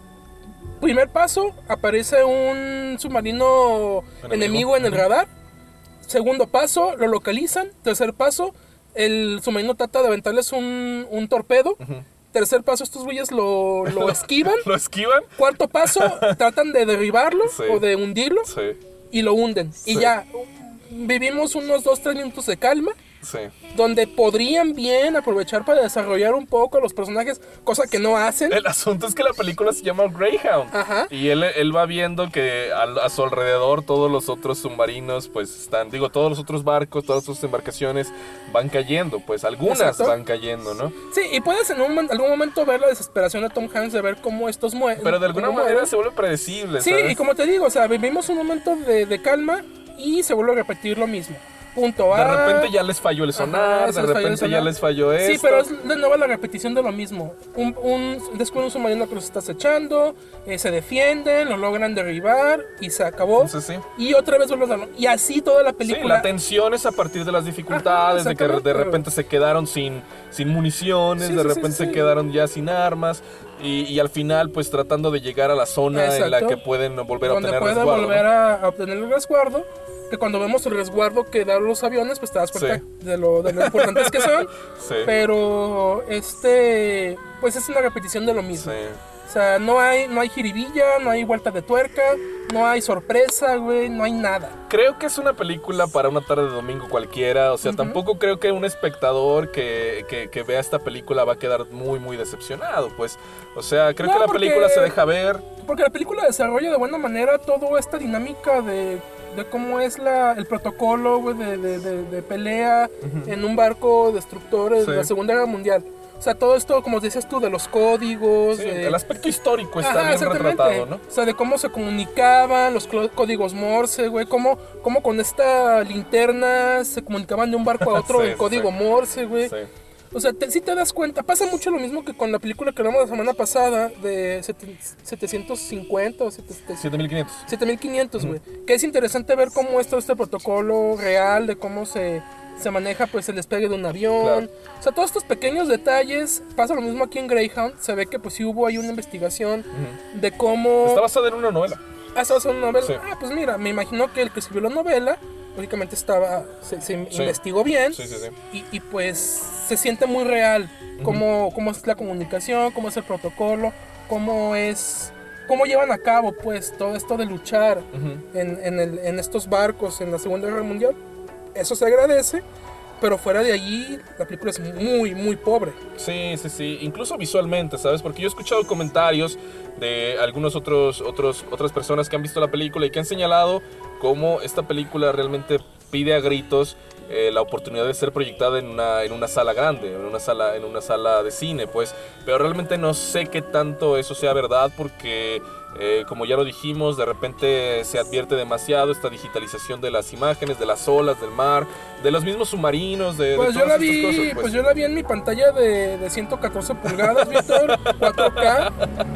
primer paso, aparece un submarino Enemigo. enemigo en el radar. Segundo paso, lo localizan. Tercer paso, el submarino trata de aventarles un, un torpedo. Tercer paso, estos güeyes lo, lo esquivan. ¿Lo esquivan? Cuarto paso, tratan de derribarlo Sí. o de hundirlo Sí. y lo hunden. Y Sí. ya, vivimos unos dos, tres minutos de calma. Sí. donde podrían bien aprovechar para desarrollar un poco a los personajes, cosa que no hacen. El asunto es que la película se llama Greyhound. Ajá. Y él, él va viendo que a, a su alrededor todos los otros submarinos, pues están, digo, todos los otros barcos, todas sus embarcaciones van cayendo, pues algunas Exacto. van cayendo, ¿no? Sí, y puedes en un, algún momento ver la desesperación de Tom Hanks de ver cómo estos mueren. Pero de alguna manera se vuelve predecible, Sí, ¿sabes? y como te digo, o sea, vivimos un momento de, de calma y se vuelve a repetir lo mismo. Punto A. De repente ya les falló el sonar, Ajá, de se les falló el repente ya sonar. les falló esto. Sí, pero es de nuevo la repetición de lo mismo. Un, un, descubre un submarino que los está acechando, eh, se defienden, lo logran derribar y se acabó. Entonces, sí. Y otra vez vuelven a darlo. Y así toda la Sí, película. la tensión es a partir de las dificultades, Ajá, de que de exactamente. repente se quedaron sin, sin municiones, Sí, de sí, sí, repente sí. se quedaron ya sin armas y, y al final pues tratando de llegar a la zona en la Exacto. que pueden volver a donde obtener puede resguardo. volver a, a obtener el resguardo. Que cuando vemos el resguardo que dan los aviones, pues te das cuenta Sí. de, lo, de lo importantes que son. Sí. Pero este, pues es una repetición de lo mismo. Sí. O sea, no hay, no hay jiribilla, no hay vuelta de tuerca, no hay sorpresa, güey, no hay nada. Creo que es una película para una tarde de domingo cualquiera, o sea, Ujú. tampoco creo que un espectador que, que, que vea esta película va a quedar muy, muy decepcionado, pues, o sea, creo No, que la porque- película se deja ver. Porque la película desarrolla de buena manera toda esta dinámica de, de cómo es la, el protocolo, güey, de, de, de, de pelea en un barco destructor de Sí. la Segunda Guerra Mundial. O sea, todo esto, como decías tú, de los códigos. Sí, de... el aspecto histórico está Ajá, bien exactamente. retratado, ¿no? O sea, de cómo se comunicaban, los clo- códigos Morse, güey, cómo, cómo con esta linterna se comunicaban de un barco a otro Sí, en código sí. Morse, güey. Sí. O sea, te, si te das cuenta, pasa mucho lo mismo que con la película que hablamos la semana pasada de sete- setecientos cincuenta o siete- siete mil quinientos. siete mil quinientos, güey. Que es interesante ver cómo es todo este protocolo real, de cómo se, se maneja pues el despegue de un avión. Claro. O sea, todos estos pequeños detalles. Pasa lo mismo aquí en Greyhound. Se ve que pues sí hubo ahí una investigación de cómo... Está basada en una novela. Ah, ¿estabas en una novela? Sí. Ah, pues mira, me imagino que el que escribió la novela, lógicamente estaba, se, se Sí. investigó bien. Sí, sí, sí. Y, y, pues se siente muy real cómo, cómo es la comunicación, cómo es el protocolo, cómo es... Cómo llevan a cabo pues todo esto de luchar Ujú. en, en, el- en estos barcos en la Segunda Guerra Mundial. Eso se agradece, pero fuera de allí la película es muy, muy pobre. Sí, sí, sí. Incluso visualmente, ¿sabes? Porque yo he escuchado comentarios de algunos otros, otros, otras personas que han visto la película y que han señalado cómo esta película realmente pide a gritos eh, la oportunidad de ser proyectada en una, en una sala grande, en una sala, en una sala de cine, pues. Pero realmente no sé qué tanto eso sea verdad porque, eh, como ya lo dijimos, de repente se advierte demasiado esta digitalización de las imágenes, de las olas, del mar, de los mismos submarinos, de, de Pues yo todas la estas vi, cosas, pues. yo la vi en mi pantalla de, de ciento catorce pulgadas, Víctor, cuatro K.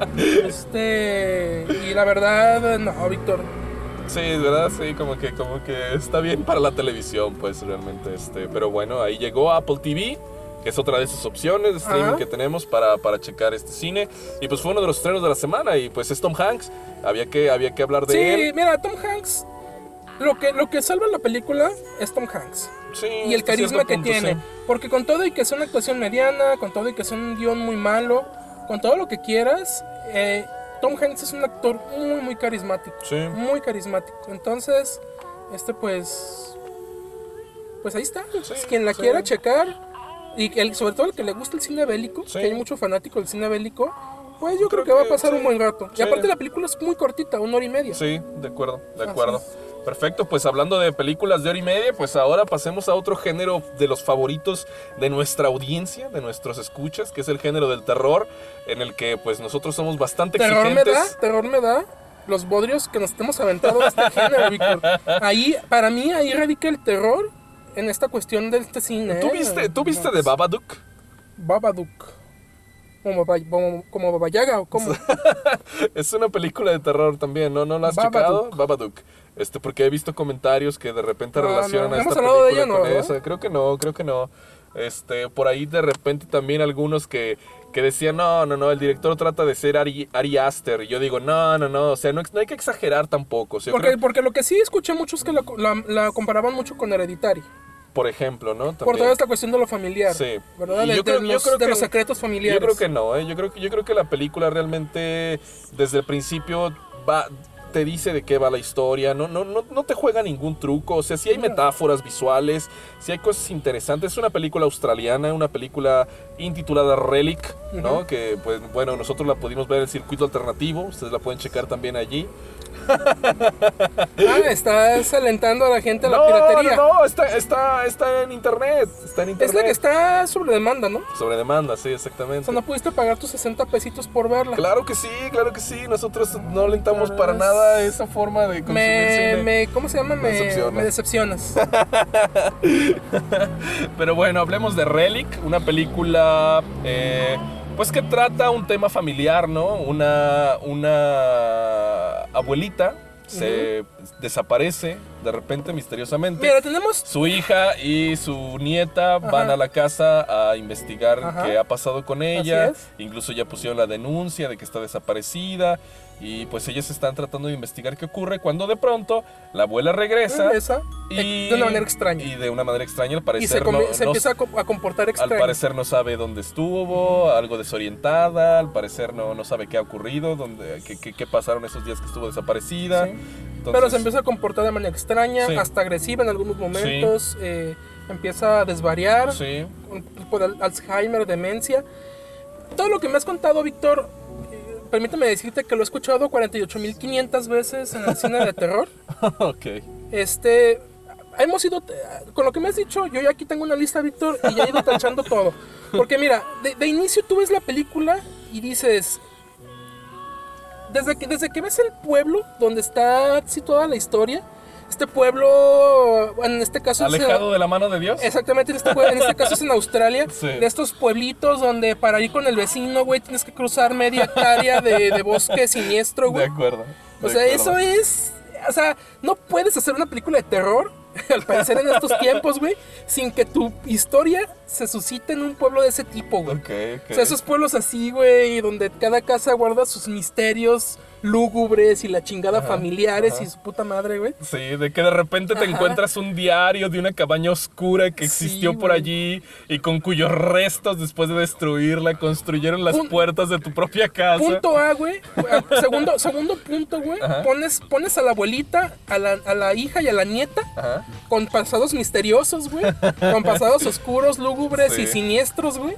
Este, y la verdad, no, Víctor. Sí, ¿verdad? Sí, como que, como que está bien para la televisión, pues realmente. Este, pero bueno, ahí llegó Apple T V, que es otra de esas opciones de streaming Ajá. que tenemos para, para checar este cine. Y pues fue uno de los estrenos de la semana y pues es Tom Hanks. Había que, había que hablar de Sí, él. mira, Tom Hanks, lo que, lo que salva la película es Tom Hanks. Sí, Y el hasta carisma cierto que punto, tiene. sí. Porque con todo y que es una actuación mediana, con todo y que es un guión muy malo, con todo lo que quieras, eh, Tom Hanks es un actor muy, muy carismático. Sí. Muy carismático. Entonces, este pues... Pues ahí está. Pues, quien la sí. quiera checar, y que el- sobre todo el que le gusta el cine bélico, Sí. que hay mucho fanático del cine bélico, pues yo creo, Creo que va a que pasar sí. un buen rato. Sí. Y aparte la película es muy cortita, una hora y media. Sí, de acuerdo, de Así acuerdo. es. Perfecto, pues hablando de películas de hora y media, pues ahora pasemos a otro género de los favoritos de nuestra audiencia, de nuestros escuchas, que es el género del terror, en el que pues nosotros somos bastante Terror me exigentes. da, terror me da los bodrios que nos hemos aventado de este género, Víctor. Ahí, para mí, ahí radica el terror en esta cuestión de este cine. ¿Tú ¿eh? viste, tú viste No, de Babadook? Babadook. Como, Baba- como, como Baba Yaga o como. Es una película de terror también, ¿no? ¿No la has Babadook. checado? Babadook. Este, porque he visto comentarios que de repente No, relacionan no. a esta ¿Hemos hablado de película ella, no, con verdad? esa. Creo que no, creo que no. Este, por ahí de repente también algunos que, que decían, no, no, no, el director trata de ser Ari, Ari Aster. Y yo digo, no, no, no, o sea, no, no hay que exagerar tampoco. O sea, yo Porque, creo- porque lo que sí escuché mucho es que la, la- la comparaban mucho con Hereditary. por ejemplo, ¿no? Por También. toda esta cuestión de lo familiar. Sí. ¿Verdad? Y De, yo creo- de yo los, creo de que- los secretos familiares. Yo creo que no, ¿eh? yo, creo que, yo creo que la película realmente desde el principio va... te dice de qué va la historia, no, no, no, no te juega ningún truco, o sea, sí hay metáforas visuales, sí hay cosas interesantes. Es una película australiana, una película intitulada Relic, ¿no? Uh-huh. Que, pues, bueno, nosotros la pudimos ver en el circuito alternativo, ustedes la pueden checar también allí. Ah, estás alentando a la gente a la no, piratería. No, no, está, está, está en internet, está en internet. Es la que está sobre demanda, ¿no? Sobre demanda, sí, exactamente. O sea, no pudiste pagar tus sesenta pesitos por verla. Claro que sí, claro que sí. Nosotros no alentamos claro, para nada esa forma de consumir me, cine. Me, ¿Cómo se llama? Me decepcionas. Me decepcionas. Pero bueno, hablemos de Relic, una película... Eh, pues que trata un tema familiar, ¿no? Una, una abuelita se uh-huh. desaparece de repente, misteriosamente. Mira, tenemos... Su hija y su nieta Ajá. van a la casa a investigar Ajá. qué ha pasado con ella. Incluso ya pusieron la denuncia de que está desaparecida. Y pues ellos están tratando de investigar qué ocurre cuando de pronto la abuela regresa. Regresa y, de una manera extraña. Y de una manera extraña, al parecer. Y se, come, no, se no, empieza a comportar extraño. Al parecer no sabe dónde estuvo, algo desorientada. Al parecer no, no sabe qué ha ocurrido, dónde, qué, qué, qué pasaron esos días que estuvo desaparecida. Sí. Entonces, pero se empieza a comportar de manera extraña, sí. hasta agresiva en algunos momentos. Sí. Eh, empieza a desvariar. Sí. Un tipo de Alzheimer, demencia. Todo lo que me has contado, Víctor. Permítame decirte que lo he escuchado cuarenta y ocho mil quinientas veces en el cine de terror. Ok. Este, hemos ido, con lo que me has dicho, yo ya aquí tengo una lista, Víctor, y ya he ido tachando todo. Porque mira, de, de inicio tú ves la película y dices, desde que, desde que ves el pueblo donde está situada la historia, este pueblo, en este caso... ¿Alejado es, de la mano de Dios? Exactamente, en este, en este caso es en Australia. Sí. De estos pueblitos donde para ir con el vecino, güey, tienes que cruzar media hectárea de, de bosque siniestro, güey. De acuerdo. De o sea, acuerdo. eso es... O sea, no puedes hacer una película de terror, al parecer en estos tiempos, güey, sin que tu historia se suscite en un pueblo de ese tipo, güey. Okay, okay. O sea, esos pueblos así, güey, donde cada casa guarda sus misterios lúgubres y la chingada ajá, familiares ajá. y su puta madre, güey. Sí, de que de repente te ajá. encuentras un diario de una cabaña oscura que existió sí, por allí y con cuyos restos, después de destruirla, construyeron las Pun- puertas de tu propia casa. Punto A, güey. segundo, segundo punto, güey. Pones, pones a la abuelita, a la, a la hija y a la nieta ajá. con pasados misteriosos, güey. Con pasados oscuros, lúgubres sí. y siniestros, güey.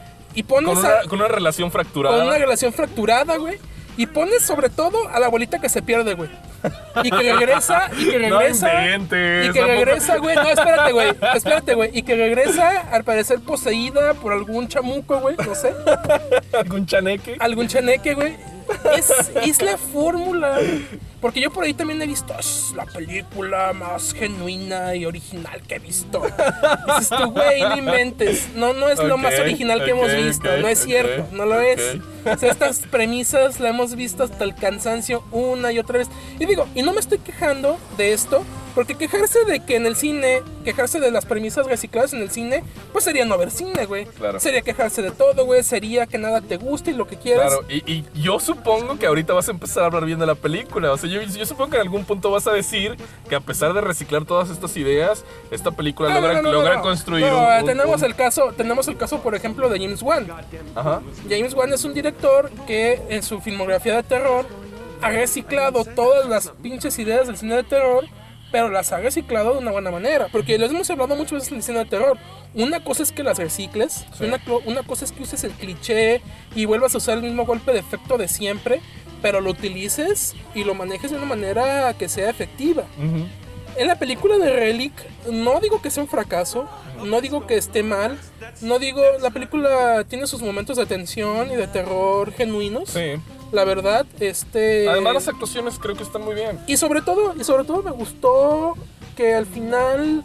Y pones con una, a, con una relación fracturada. Con una relación fracturada, güey. Y pones sobre todo a la abuelita que se pierde, güey. Y que regresa, y que regresa. No inventes, y que regresa, güey. No, espérate, güey. Espérate, güey. Y que regresa, al parecer, poseída por algún chamuco, güey. No sé. ¿Algún chaneque? Algún chaneque, güey. Es, es la fórmula. Porque yo por ahí también he visto es la película más genuina y original que he visto. Dices tú, güey, no inventes. No, no es okay, lo más original que okay, hemos visto. Okay, no es cierto, okay, no lo es. O sea, estas premisas la hemos visto hasta el cansancio una y otra vez. Y digo, y no me estoy quejando de esto, porque quejarse de que en el cine, quejarse de las premisas recicladas en el cine, pues sería no ver cine, güey. Claro. Sería quejarse de todo, güey. Sería que nada te guste y lo que quieras. Claro, y, y yo supongo que ahorita vas a empezar a hablar bien de la película. O sea, yo, yo supongo que en algún punto vas a decir que a pesar de reciclar todas estas ideas, esta película no, logra, no, no, no, logra no. construir no, un, un, tenemos un... el caso Tenemos el caso, por ejemplo, de James Wan. Ajá. James Wan es un director que en su filmografía de terror ha reciclado todas las pinches ideas del cine de terror, pero las ha reciclado de una buena manera. Porque les hemos hablado muchas veces en el cine de terror. Una cosa es que las recicles, sí. una, una cosa es que uses el cliché y vuelvas a usar el mismo golpe de efecto de siempre, pero lo utilices y lo manejes de una manera que sea efectiva. Uh-huh. En la película de Relic, no digo que sea un fracaso, no digo que esté mal, no digo, la película tiene sus momentos de tensión y de terror genuinos. Sí. La verdad, este... Además las actuaciones creo que están muy bien. Y sobre todo, y sobre todo me gustó que al final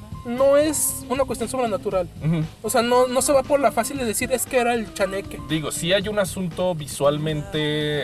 no es una cuestión sobrenatural. Uh-huh. O sea, no, no se va por la fácil de decir es que era el chaneque. Digo, sí hay un asunto visualmente,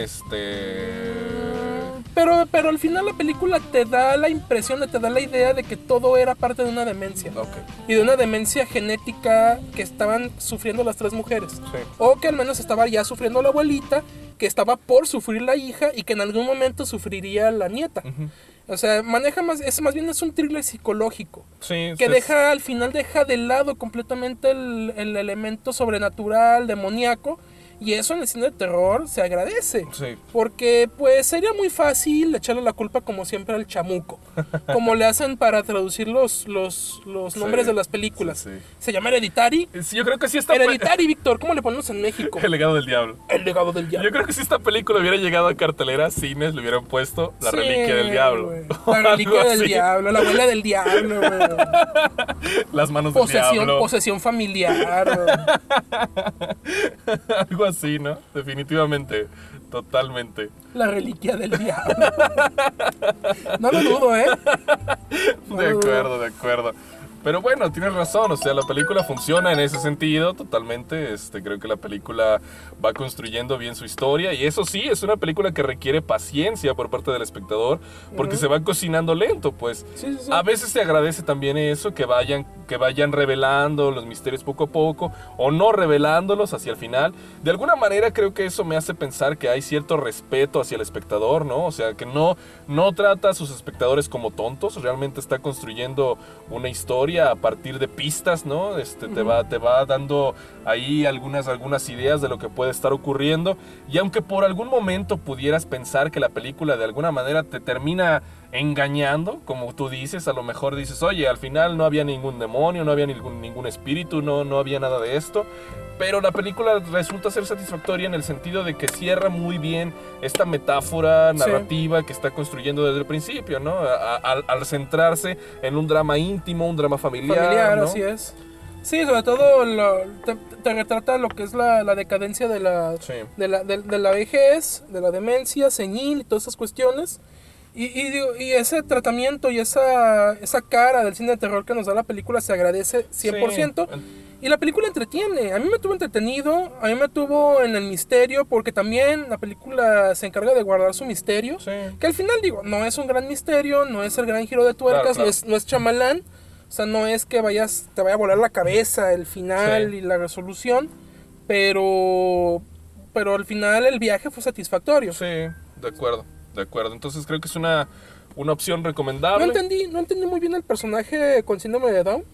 este... Pero, pero al final la película te da la impresión, te da la idea de que todo era parte de una demencia. Okay. Y de una demencia genética que estaban sufriendo las tres mujeres. Sí. O que al menos estaba ya sufriendo la abuelita, que estaba por sufrir la hija y que en algún momento sufriría la nieta. Uh-huh. O sea, maneja más, es más bien es un thriller psicológico. Sí, que sí, deja, al final deja de lado completamente el, el elemento sobrenatural, demoníaco, Y eso en el cine de terror se agradece. Sí. Porque pues sería muy fácil echarle la culpa como siempre al chamuco. Como le hacen para traducir los, los, los nombres Sí, de las películas. sí, sí. Se llama Hereditary. Sí, yo creo que sí está... Hereditary, Víctor, ¿cómo le ponemos en México? El legado del diablo. El legado del diablo. Yo creo que si esta película hubiera llegado a cartelera, cines le hubieran puesto La Sí, Reliquia del Diablo. güey. O La reliquia algo del así. diablo, la abuela del diablo, güey. Las manos del Posesión, diablo. posesión familiar, güey. Algo así, ¿no? Definitivamente. Totalmente. La reliquia del diablo. No lo dudo, ¿eh? No De lo dudo. acuerdo, de acuerdo. Pero bueno, tienes razón, o sea, la película funciona en ese sentido totalmente. Este, creo que la película va construyendo bien su historia y eso sí, es una película que requiere paciencia por parte del espectador porque Ujú. se va cocinando lento, pues. Sí, sí, sí. A veces se agradece también eso, que vayan, que vayan revelando los misterios poco a poco o no revelándolos hacia el final. De alguna manera creo que eso me hace pensar que hay cierto respeto hacia el espectador, ¿no? O sea, que no, no trata a sus espectadores como tontos, realmente está construyendo una historia a partir de pistas, ¿no? Este, te, va, te va dando ahí algunas, algunas ideas de lo que puede estar ocurriendo. Y aunque por algún momento pudieras pensar que la película de alguna manera te termina engañando, como tú dices, a lo mejor dices, oye, al final no había ningún demonio, no había ningún, ningún espíritu, no, no había nada de esto. Pero la película resulta ser satisfactoria en el sentido de que cierra muy bien esta metáfora narrativa sí. que está construyendo desde el principio, ¿no? A, a, al centrarse en un drama íntimo, un drama familiar, Familiar, ¿no? así es. Sí, sobre todo lo, te, te retrata lo que es la, la decadencia de la, Sí. de, la, de, de la vejez, de la demencia senil y todas esas cuestiones. Y, y, digo, y ese tratamiento y esa, esa cara del cine de terror que nos da la película se agradece cien por ciento. Sí. Y la película entretiene, a mí me tuvo entretenido, a mí me tuvo en el misterio, porque también la película se encarga de guardar su misterio, Sí. que al final digo, no es un gran misterio, no es el gran giro de tuercas, Claro, claro. No, es, no es Chamalán, o sea, no es que vayas, te vaya a volar la cabeza el final Sí. y la resolución, pero, pero al final el viaje fue satisfactorio. Sí, de acuerdo, de acuerdo. Entonces creo que es una, una opción No recomendable. entendí, no entendí muy bien el personaje con síndrome de Down.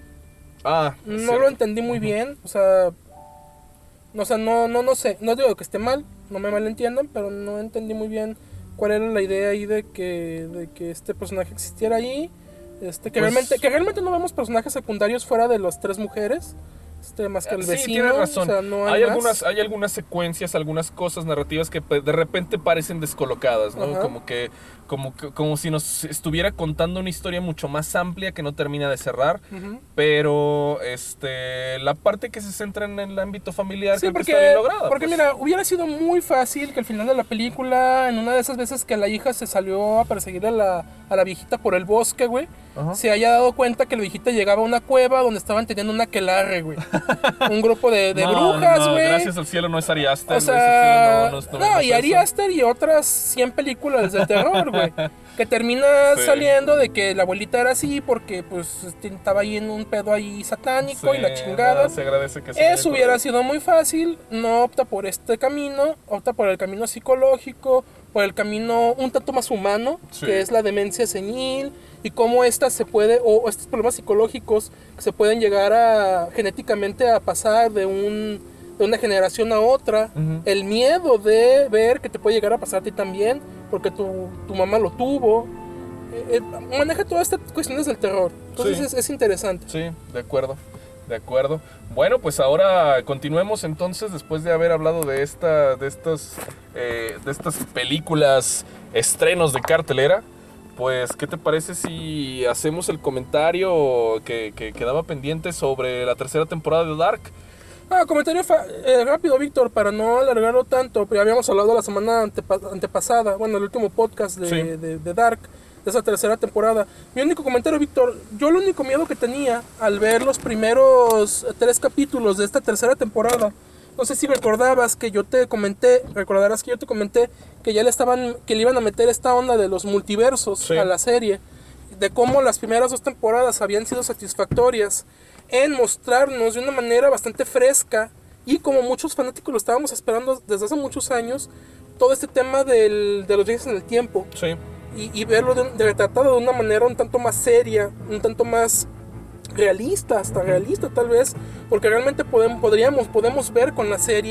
Ah, No sí. lo entendí muy bien, o sea, no, o sea, no, no, no sé, no digo que esté mal, no me malentiendan, pero no entendí muy bien cuál era la idea ahí de que, de que este personaje existiera ahí, este, que Pues- realmente, que realmente no vemos personajes secundarios fuera de las tres mujeres, este, más que el Sí, vecino, tienes razón. o sea, no hay, hay, más. algunas, hay algunas secuencias, algunas cosas narrativas que pe- de repente parecen descolocadas, ¿no? Ajá. Como que, como que, como si nos estuviera contando una historia mucho más amplia que no termina de cerrar. Ujú. Pero este, la parte que se centra en el ámbito familiar Sí, creo que porque, está bien lograda. porque pues. mira, hubiera sido muy fácil que al final de la película, en una de esas veces que la hija se salió a perseguir a la, a la viejita por el bosque, güey, Ajá. se haya dado cuenta que la viejita llegaba a una cueva donde estaban teniendo una aquelarre, güey. Un grupo de, de No, brujas, no, güey. gracias al cielo no es Ari Aster. O gracias al sea, cielo, no, no, no, vemos y Ari eso. Aster y otras cien películas de terror, güey. Que termina Sí. saliendo de que la abuelita era así porque pues este, estaba ahí en un pedo ahí satánico y la Sí, chingada. no, se agradece que se Eso haya hubiera ocurrido. sido muy fácil, no opta por este camino, opta por el camino psicológico, por el camino un tanto más humano, Sí. que es la demencia senil, y cómo esta se puede, o estos problemas psicológicos que se pueden llegar a genéticamente a pasar de un de una generación a otra, Ujú. el miedo de ver que te puede llegar a pasar a ti también, porque tu, tu mamá lo tuvo, eh, eh, maneja todas estas cuestiones del terror, entonces Sí. es, es interesante. Sí, de acuerdo, de acuerdo. Bueno, pues ahora continuemos entonces después de haber hablado de esta, de estas, eh, de estas películas estrenos de cartelera. Pues, ¿qué te parece si hacemos el comentario que, que quedaba pendiente sobre la tercera temporada de Dark? Ah, comentario fa- eh, rápido, Víctor, para no alargarlo tanto, pero ya habíamos hablado la semana antepa- antepasada, bueno, el último podcast de, Sí. de, de Dark, de esa tercera temporada. Mi único comentario, Víctor, yo el único miedo que tenía al ver los primeros tres capítulos de esta tercera temporada, no sé si recordabas que yo te comenté, recordarás que yo te comenté que ya le estaban, que le iban a meter esta onda de los multiversos Sí. a la serie, de cómo las primeras dos temporadas habían sido satisfactorias en mostrarnos de una manera bastante fresca y como muchos fanáticos lo estábamos esperando desde hace muchos años, todo este tema del, de los viajes en el tiempo Sí, y, y verlo de, de retratado de una manera un tanto más seria, un tanto más realista, hasta realista tal vez, porque realmente podemos, podríamos, podemos ver con la serie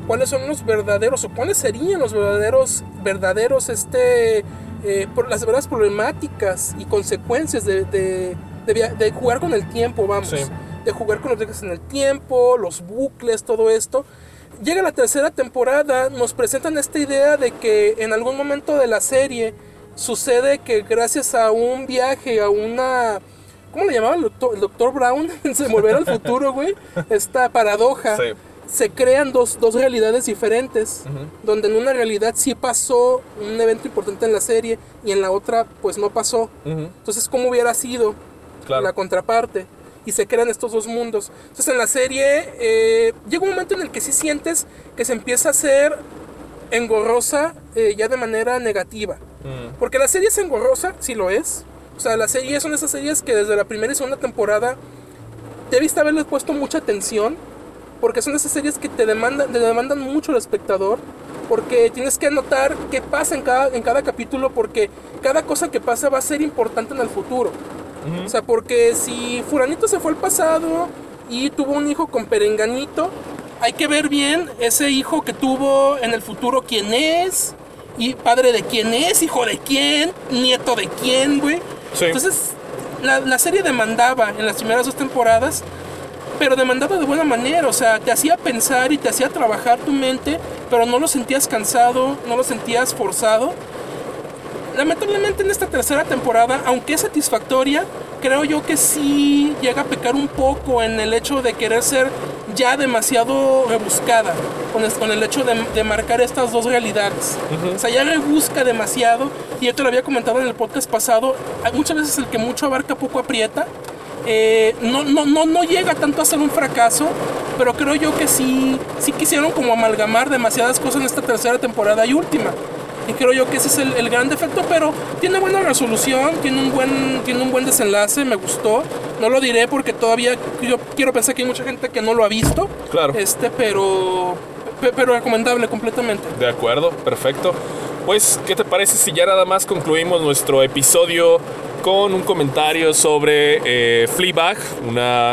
cuáles son los verdaderos, o cuáles serían los verdaderos, verdaderos, este, eh, por las verdaderas problemáticas y consecuencias de, de, de, via- de jugar con el tiempo, vamos. Sí. De jugar con los viajes en el tiempo, los bucles, todo esto. Llega la tercera temporada, nos presentan esta idea de que en algún momento de la serie sucede que gracias a un viaje, a una... ¿Cómo le llamaban? El doctor, el doctor Brown, se volver al futuro, güey. Esta paradoja. Sí. Se crean dos, dos realidades diferentes, Ujú. donde en una realidad sí pasó un evento importante en la serie y en la otra pues no pasó. Ujú. Entonces, ¿cómo hubiera sido Claro. la contraparte? Y se crean estos dos mundos. Entonces, en la serie eh, llega un momento en el que sí sientes que se empieza a hacer engorrosa eh, ya de manera negativa. Mm. Porque la serie es engorrosa, sí lo es. O sea, la serie son esas series que desde la primera y segunda temporada debiste haberles puesto mucha atención. Porque son esas series que te demandan, te demandan mucho al espectador. Porque tienes que anotar qué pasa en cada, en cada capítulo. Porque cada cosa que pasa va a ser importante en el futuro. Ujú. O sea, porque si fulanito se fue al pasado y tuvo un hijo con perenganito, hay que ver bien ese hijo que tuvo en el futuro quién es, y padre de quién es, hijo de quién, nieto de quién, güey. Sí. Entonces, la, la serie demandaba en las primeras dos temporadas, pero demandaba de buena manera, o sea, te hacía pensar y te hacía trabajar tu mente, pero no lo sentías cansado, no lo sentías forzado. Lamentablemente en esta tercera temporada, aunque es satisfactoria, creo yo que sí llega a pecar un poco en el hecho de querer ser ya demasiado rebuscada con el, con el hecho de, de marcar estas dos realidades. Ujú. O sea, ya rebusca demasiado, y yo te lo había comentado en el podcast pasado, hay muchas veces el que mucho abarca poco aprieta. Eh, no, no, no, no llega tanto a ser un fracaso, pero creo yo que sí, sí quisieron como amalgamar demasiadas cosas en esta tercera temporada y última. Y creo yo que ese es el, el gran defecto, pero tiene buena resolución, tiene un buen, tiene un buen desenlace, me gustó. No lo diré porque todavía yo quiero pensar que hay mucha gente que no lo ha visto. Claro. Este, pero, pe- pero recomendable completamente. De acuerdo, perfecto. Pues, ¿qué te parece si ya nada más concluimos nuestro episodio con un comentario sobre eh, Fleabag, una,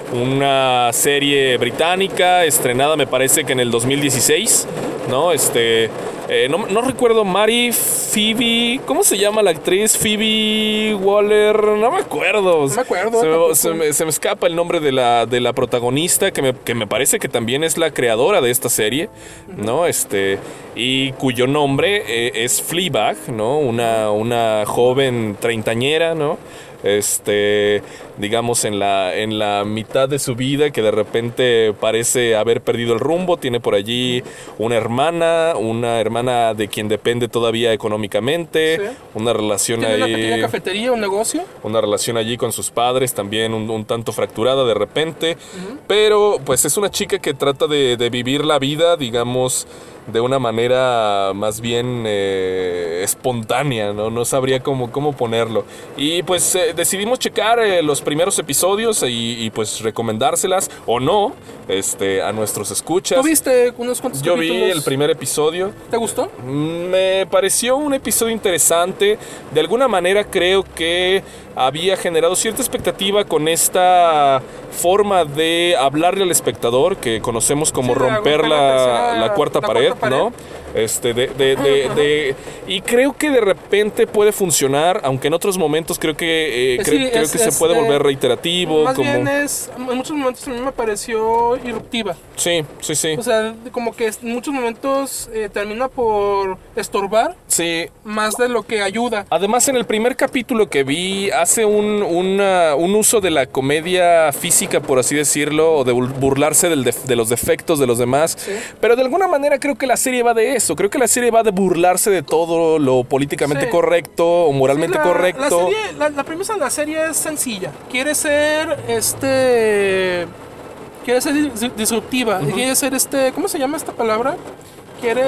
una serie británica estrenada, me parece que en el dos mil dieciséis, ¿no? Este, eh, no, no recuerdo, Mary Phoebe, ¿cómo se llama la actriz? Phoebe Waller, no me acuerdo. No me acuerdo, Se me, tampoco. se me- se me escapa el nombre de la, de la protagonista, que me, que me parece que también es la creadora de esta serie, ¿no? Este, y cuyo nombre eh, es Fleabag, ¿no? Una, una joven treintañera, ¿no? Este, digamos, en la, en la mitad de su vida, que de repente parece haber perdido el rumbo. Tiene por allí una hermana, una hermana de quien depende todavía económicamente, Sí. una relación Tiene una ahí, pequeña cafetería, un negocio. una relación allí con sus padres también un, un tanto fracturada de repente, pero pues es una chica que trata de, de vivir la vida, digamos, de una manera más bien eh, espontánea, ¿no? No sabría cómo, cómo ponerlo. Y pues eh, decidimos checar eh, los primeros episodios y, y, pues recomendárselas o no este, a nuestros escuchas. ¿Tú viste unos cuantos Yo vi capítulos? el primer episodio. ¿Te gustó? Me pareció un episodio interesante. De alguna manera creo que había generado cierta expectativa con esta forma de hablarle al espectador, que conocemos como Sí, de romper romper la la, tercera- la cuarta la pared, cuarta pared. ¿no? Este, de, de, de, de- y creo que de repente puede funcionar, aunque en otros momentos creo que, eh, Eh, creo, sí, creo es- que se es, puede eh, volver reiterativo. Más como... bien es, en muchos momentos a mí me pareció irruptiva. Sí, sí, sí. O sea, como que en muchos momentos eh, termina por estorbar Sí, más de lo que ayuda. además, en el primer capítulo que vi, hace un, una- un uso de la comedia física, por así decirlo, o de bur- burlarse del def- de los defectos de los demás. Sí. Pero de alguna manera creo que la serie va de eso. Creo que la serie va de burlarse de todo lo políticamente Sí. correcto o moralmente la, correcto. La, serie, la, la premisa de la serie es sencilla. Quiere ser este. Quiere ser dis- disruptiva. Quiere ser este. ¿Cómo se llama esta palabra? Quiere.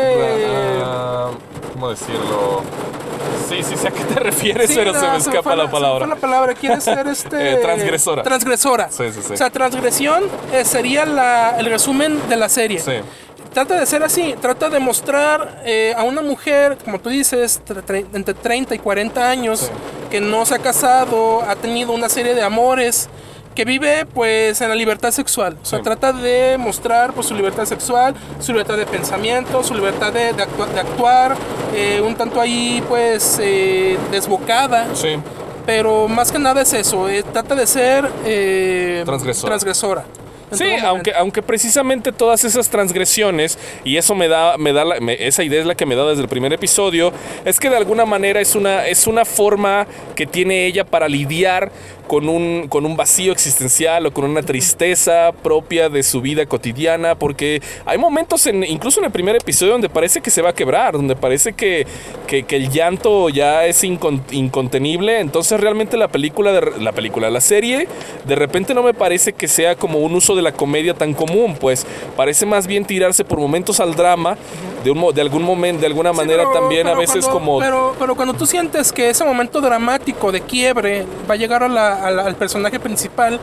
Ah, ¿cómo decirlo? Sí, sí sé a qué te refieres, Sí, pero no, se me me escapa fue la se me palabra. fue la palabra. Quiere ser este. Eh, transgresora. Transgresora. Sí, sí, sí. O sea, transgresión eh, sería la, el resumen de la serie. Sí. Trata de ser así, trata de mostrar eh, a una mujer, como tú dices, tre- tre- entre treinta y cuarenta años, Sí. que no se ha casado, ha tenido una serie de amores, que vive pues en la libertad sexual. O sea, Sí. trata de mostrar pues su libertad sexual, su libertad de pensamiento, su libertad de, de, actua- de actuar, eh, un tanto ahí pues eh, desbocada. Sí. Pero más que nada es eso, eh, trata de ser eh, Transgresora. transgresora. En Sí, todo momento. aunque, aunque precisamente todas esas transgresiones, y eso me da, me da la- me- esa idea es la que me da desde el primer episodio, es que de alguna manera es una, es una forma que tiene ella para lidiar con un, con un vacío existencial o con una tristeza propia de su vida cotidiana, porque hay momentos, en, incluso en el primer episodio, donde parece que se va a quebrar, donde parece que, que, que el llanto ya es incon- incontenible. Entonces realmente la película, de, la película, la serie, de repente no me parece que sea como un uso de la comedia tan común, pues parece más bien tirarse por momentos al drama, de, un, mo- de algún momento, de alguna Sí, manera pero- también a pero veces cuando- como... Pero, pero cuando tú sientes que ese momento dramático de quiebre va a llegar a la- a la- al personaje principal,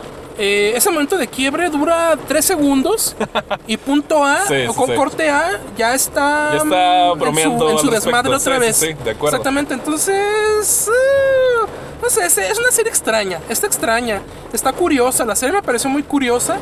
eh, ese momento de quiebre dura tres segundos y punto A, Sí, o sí, con sí. corte A, ya está, Ya está mm, bromeando en su, en su al desmadre respecto. otra Sí, vez. sí, sí, de acuerdo. Exactamente, entonces... eh, no sé, es, es una serie extraña, está extraña, está curiosa, la serie me pareció muy curiosa.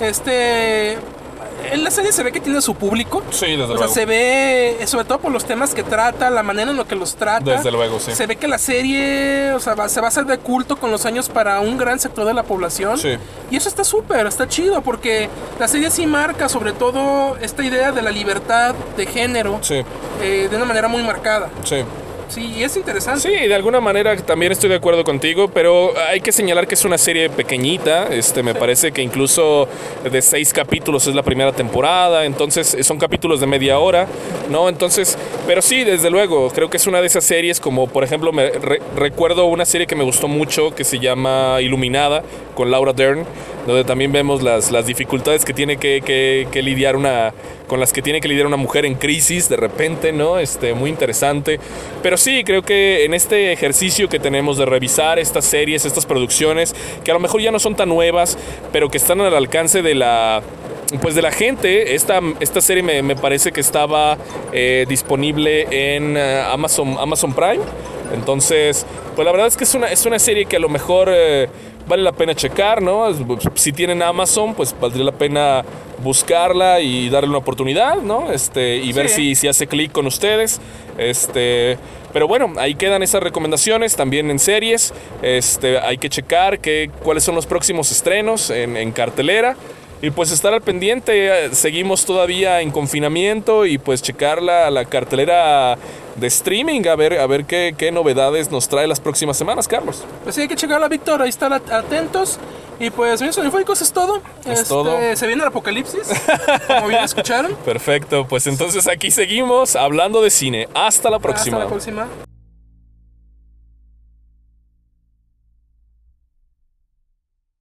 Este... En la serie se ve que tiene su público. Sí, desde O sea, luego. se ve, sobre todo por los temas que trata, la manera en la que los trata. Desde luego, sí. Se ve que la serie, o sea, va- se va a hacer de culto con los años para un gran sector de la población. Sí. Y eso está súper, está chido, porque la serie sí marca sobre todo esta idea de la libertad de género Sí, eh, de una manera muy marcada. sí. Sí, y es interesante. Sí, de alguna manera también estoy de acuerdo contigo, pero hay que señalar que es una serie pequeñita. Este, me parece que incluso de seis capítulos es la primera temporada, entonces son capítulos de media hora, ¿no? Entonces, pero sí, desde luego, creo que es una de esas series, como por ejemplo, me re- recuerdo una serie que me gustó mucho que se llama Iluminada, con Laura Dern, donde también vemos las, las dificultades que tiene que, que, que lidiar una, con las que tiene que lidiar una mujer en crisis de repente, ¿no? Este, muy interesante. Pero sí, creo que en este ejercicio que tenemos de revisar estas series, estas producciones, que a lo mejor ya no son tan nuevas, pero que están al alcance de la... Pues de la gente, esta, esta serie me, me parece que estaba eh, disponible en eh, Amazon, Amazon Prime. Entonces, pues la verdad es que es una, es una serie que a lo mejor eh, vale la pena checar, ¿no? Si tienen Amazon, pues valdría la pena buscarla y darle una oportunidad, ¿no? Este, y ver Sí. si, si hace clic con ustedes. Este, pero bueno, ahí quedan esas recomendaciones también en series. Este, hay que checar que, cuáles son los próximos estrenos en, en cartelera. Y pues estar al pendiente, seguimos todavía en confinamiento y pues checar la, la cartelera de streaming, a ver, a ver qué, qué novedades nos trae las próximas semanas, Carlos. Pues sí, hay que checarla, Víctor, ahí están at- atentos. Y pues, mis sonifónicos, es todo. Es Este, todo. Se viene el apocalipsis, como bien escucharon. Perfecto, pues entonces aquí seguimos hablando de cine. Hasta la próxima. Hasta la próxima.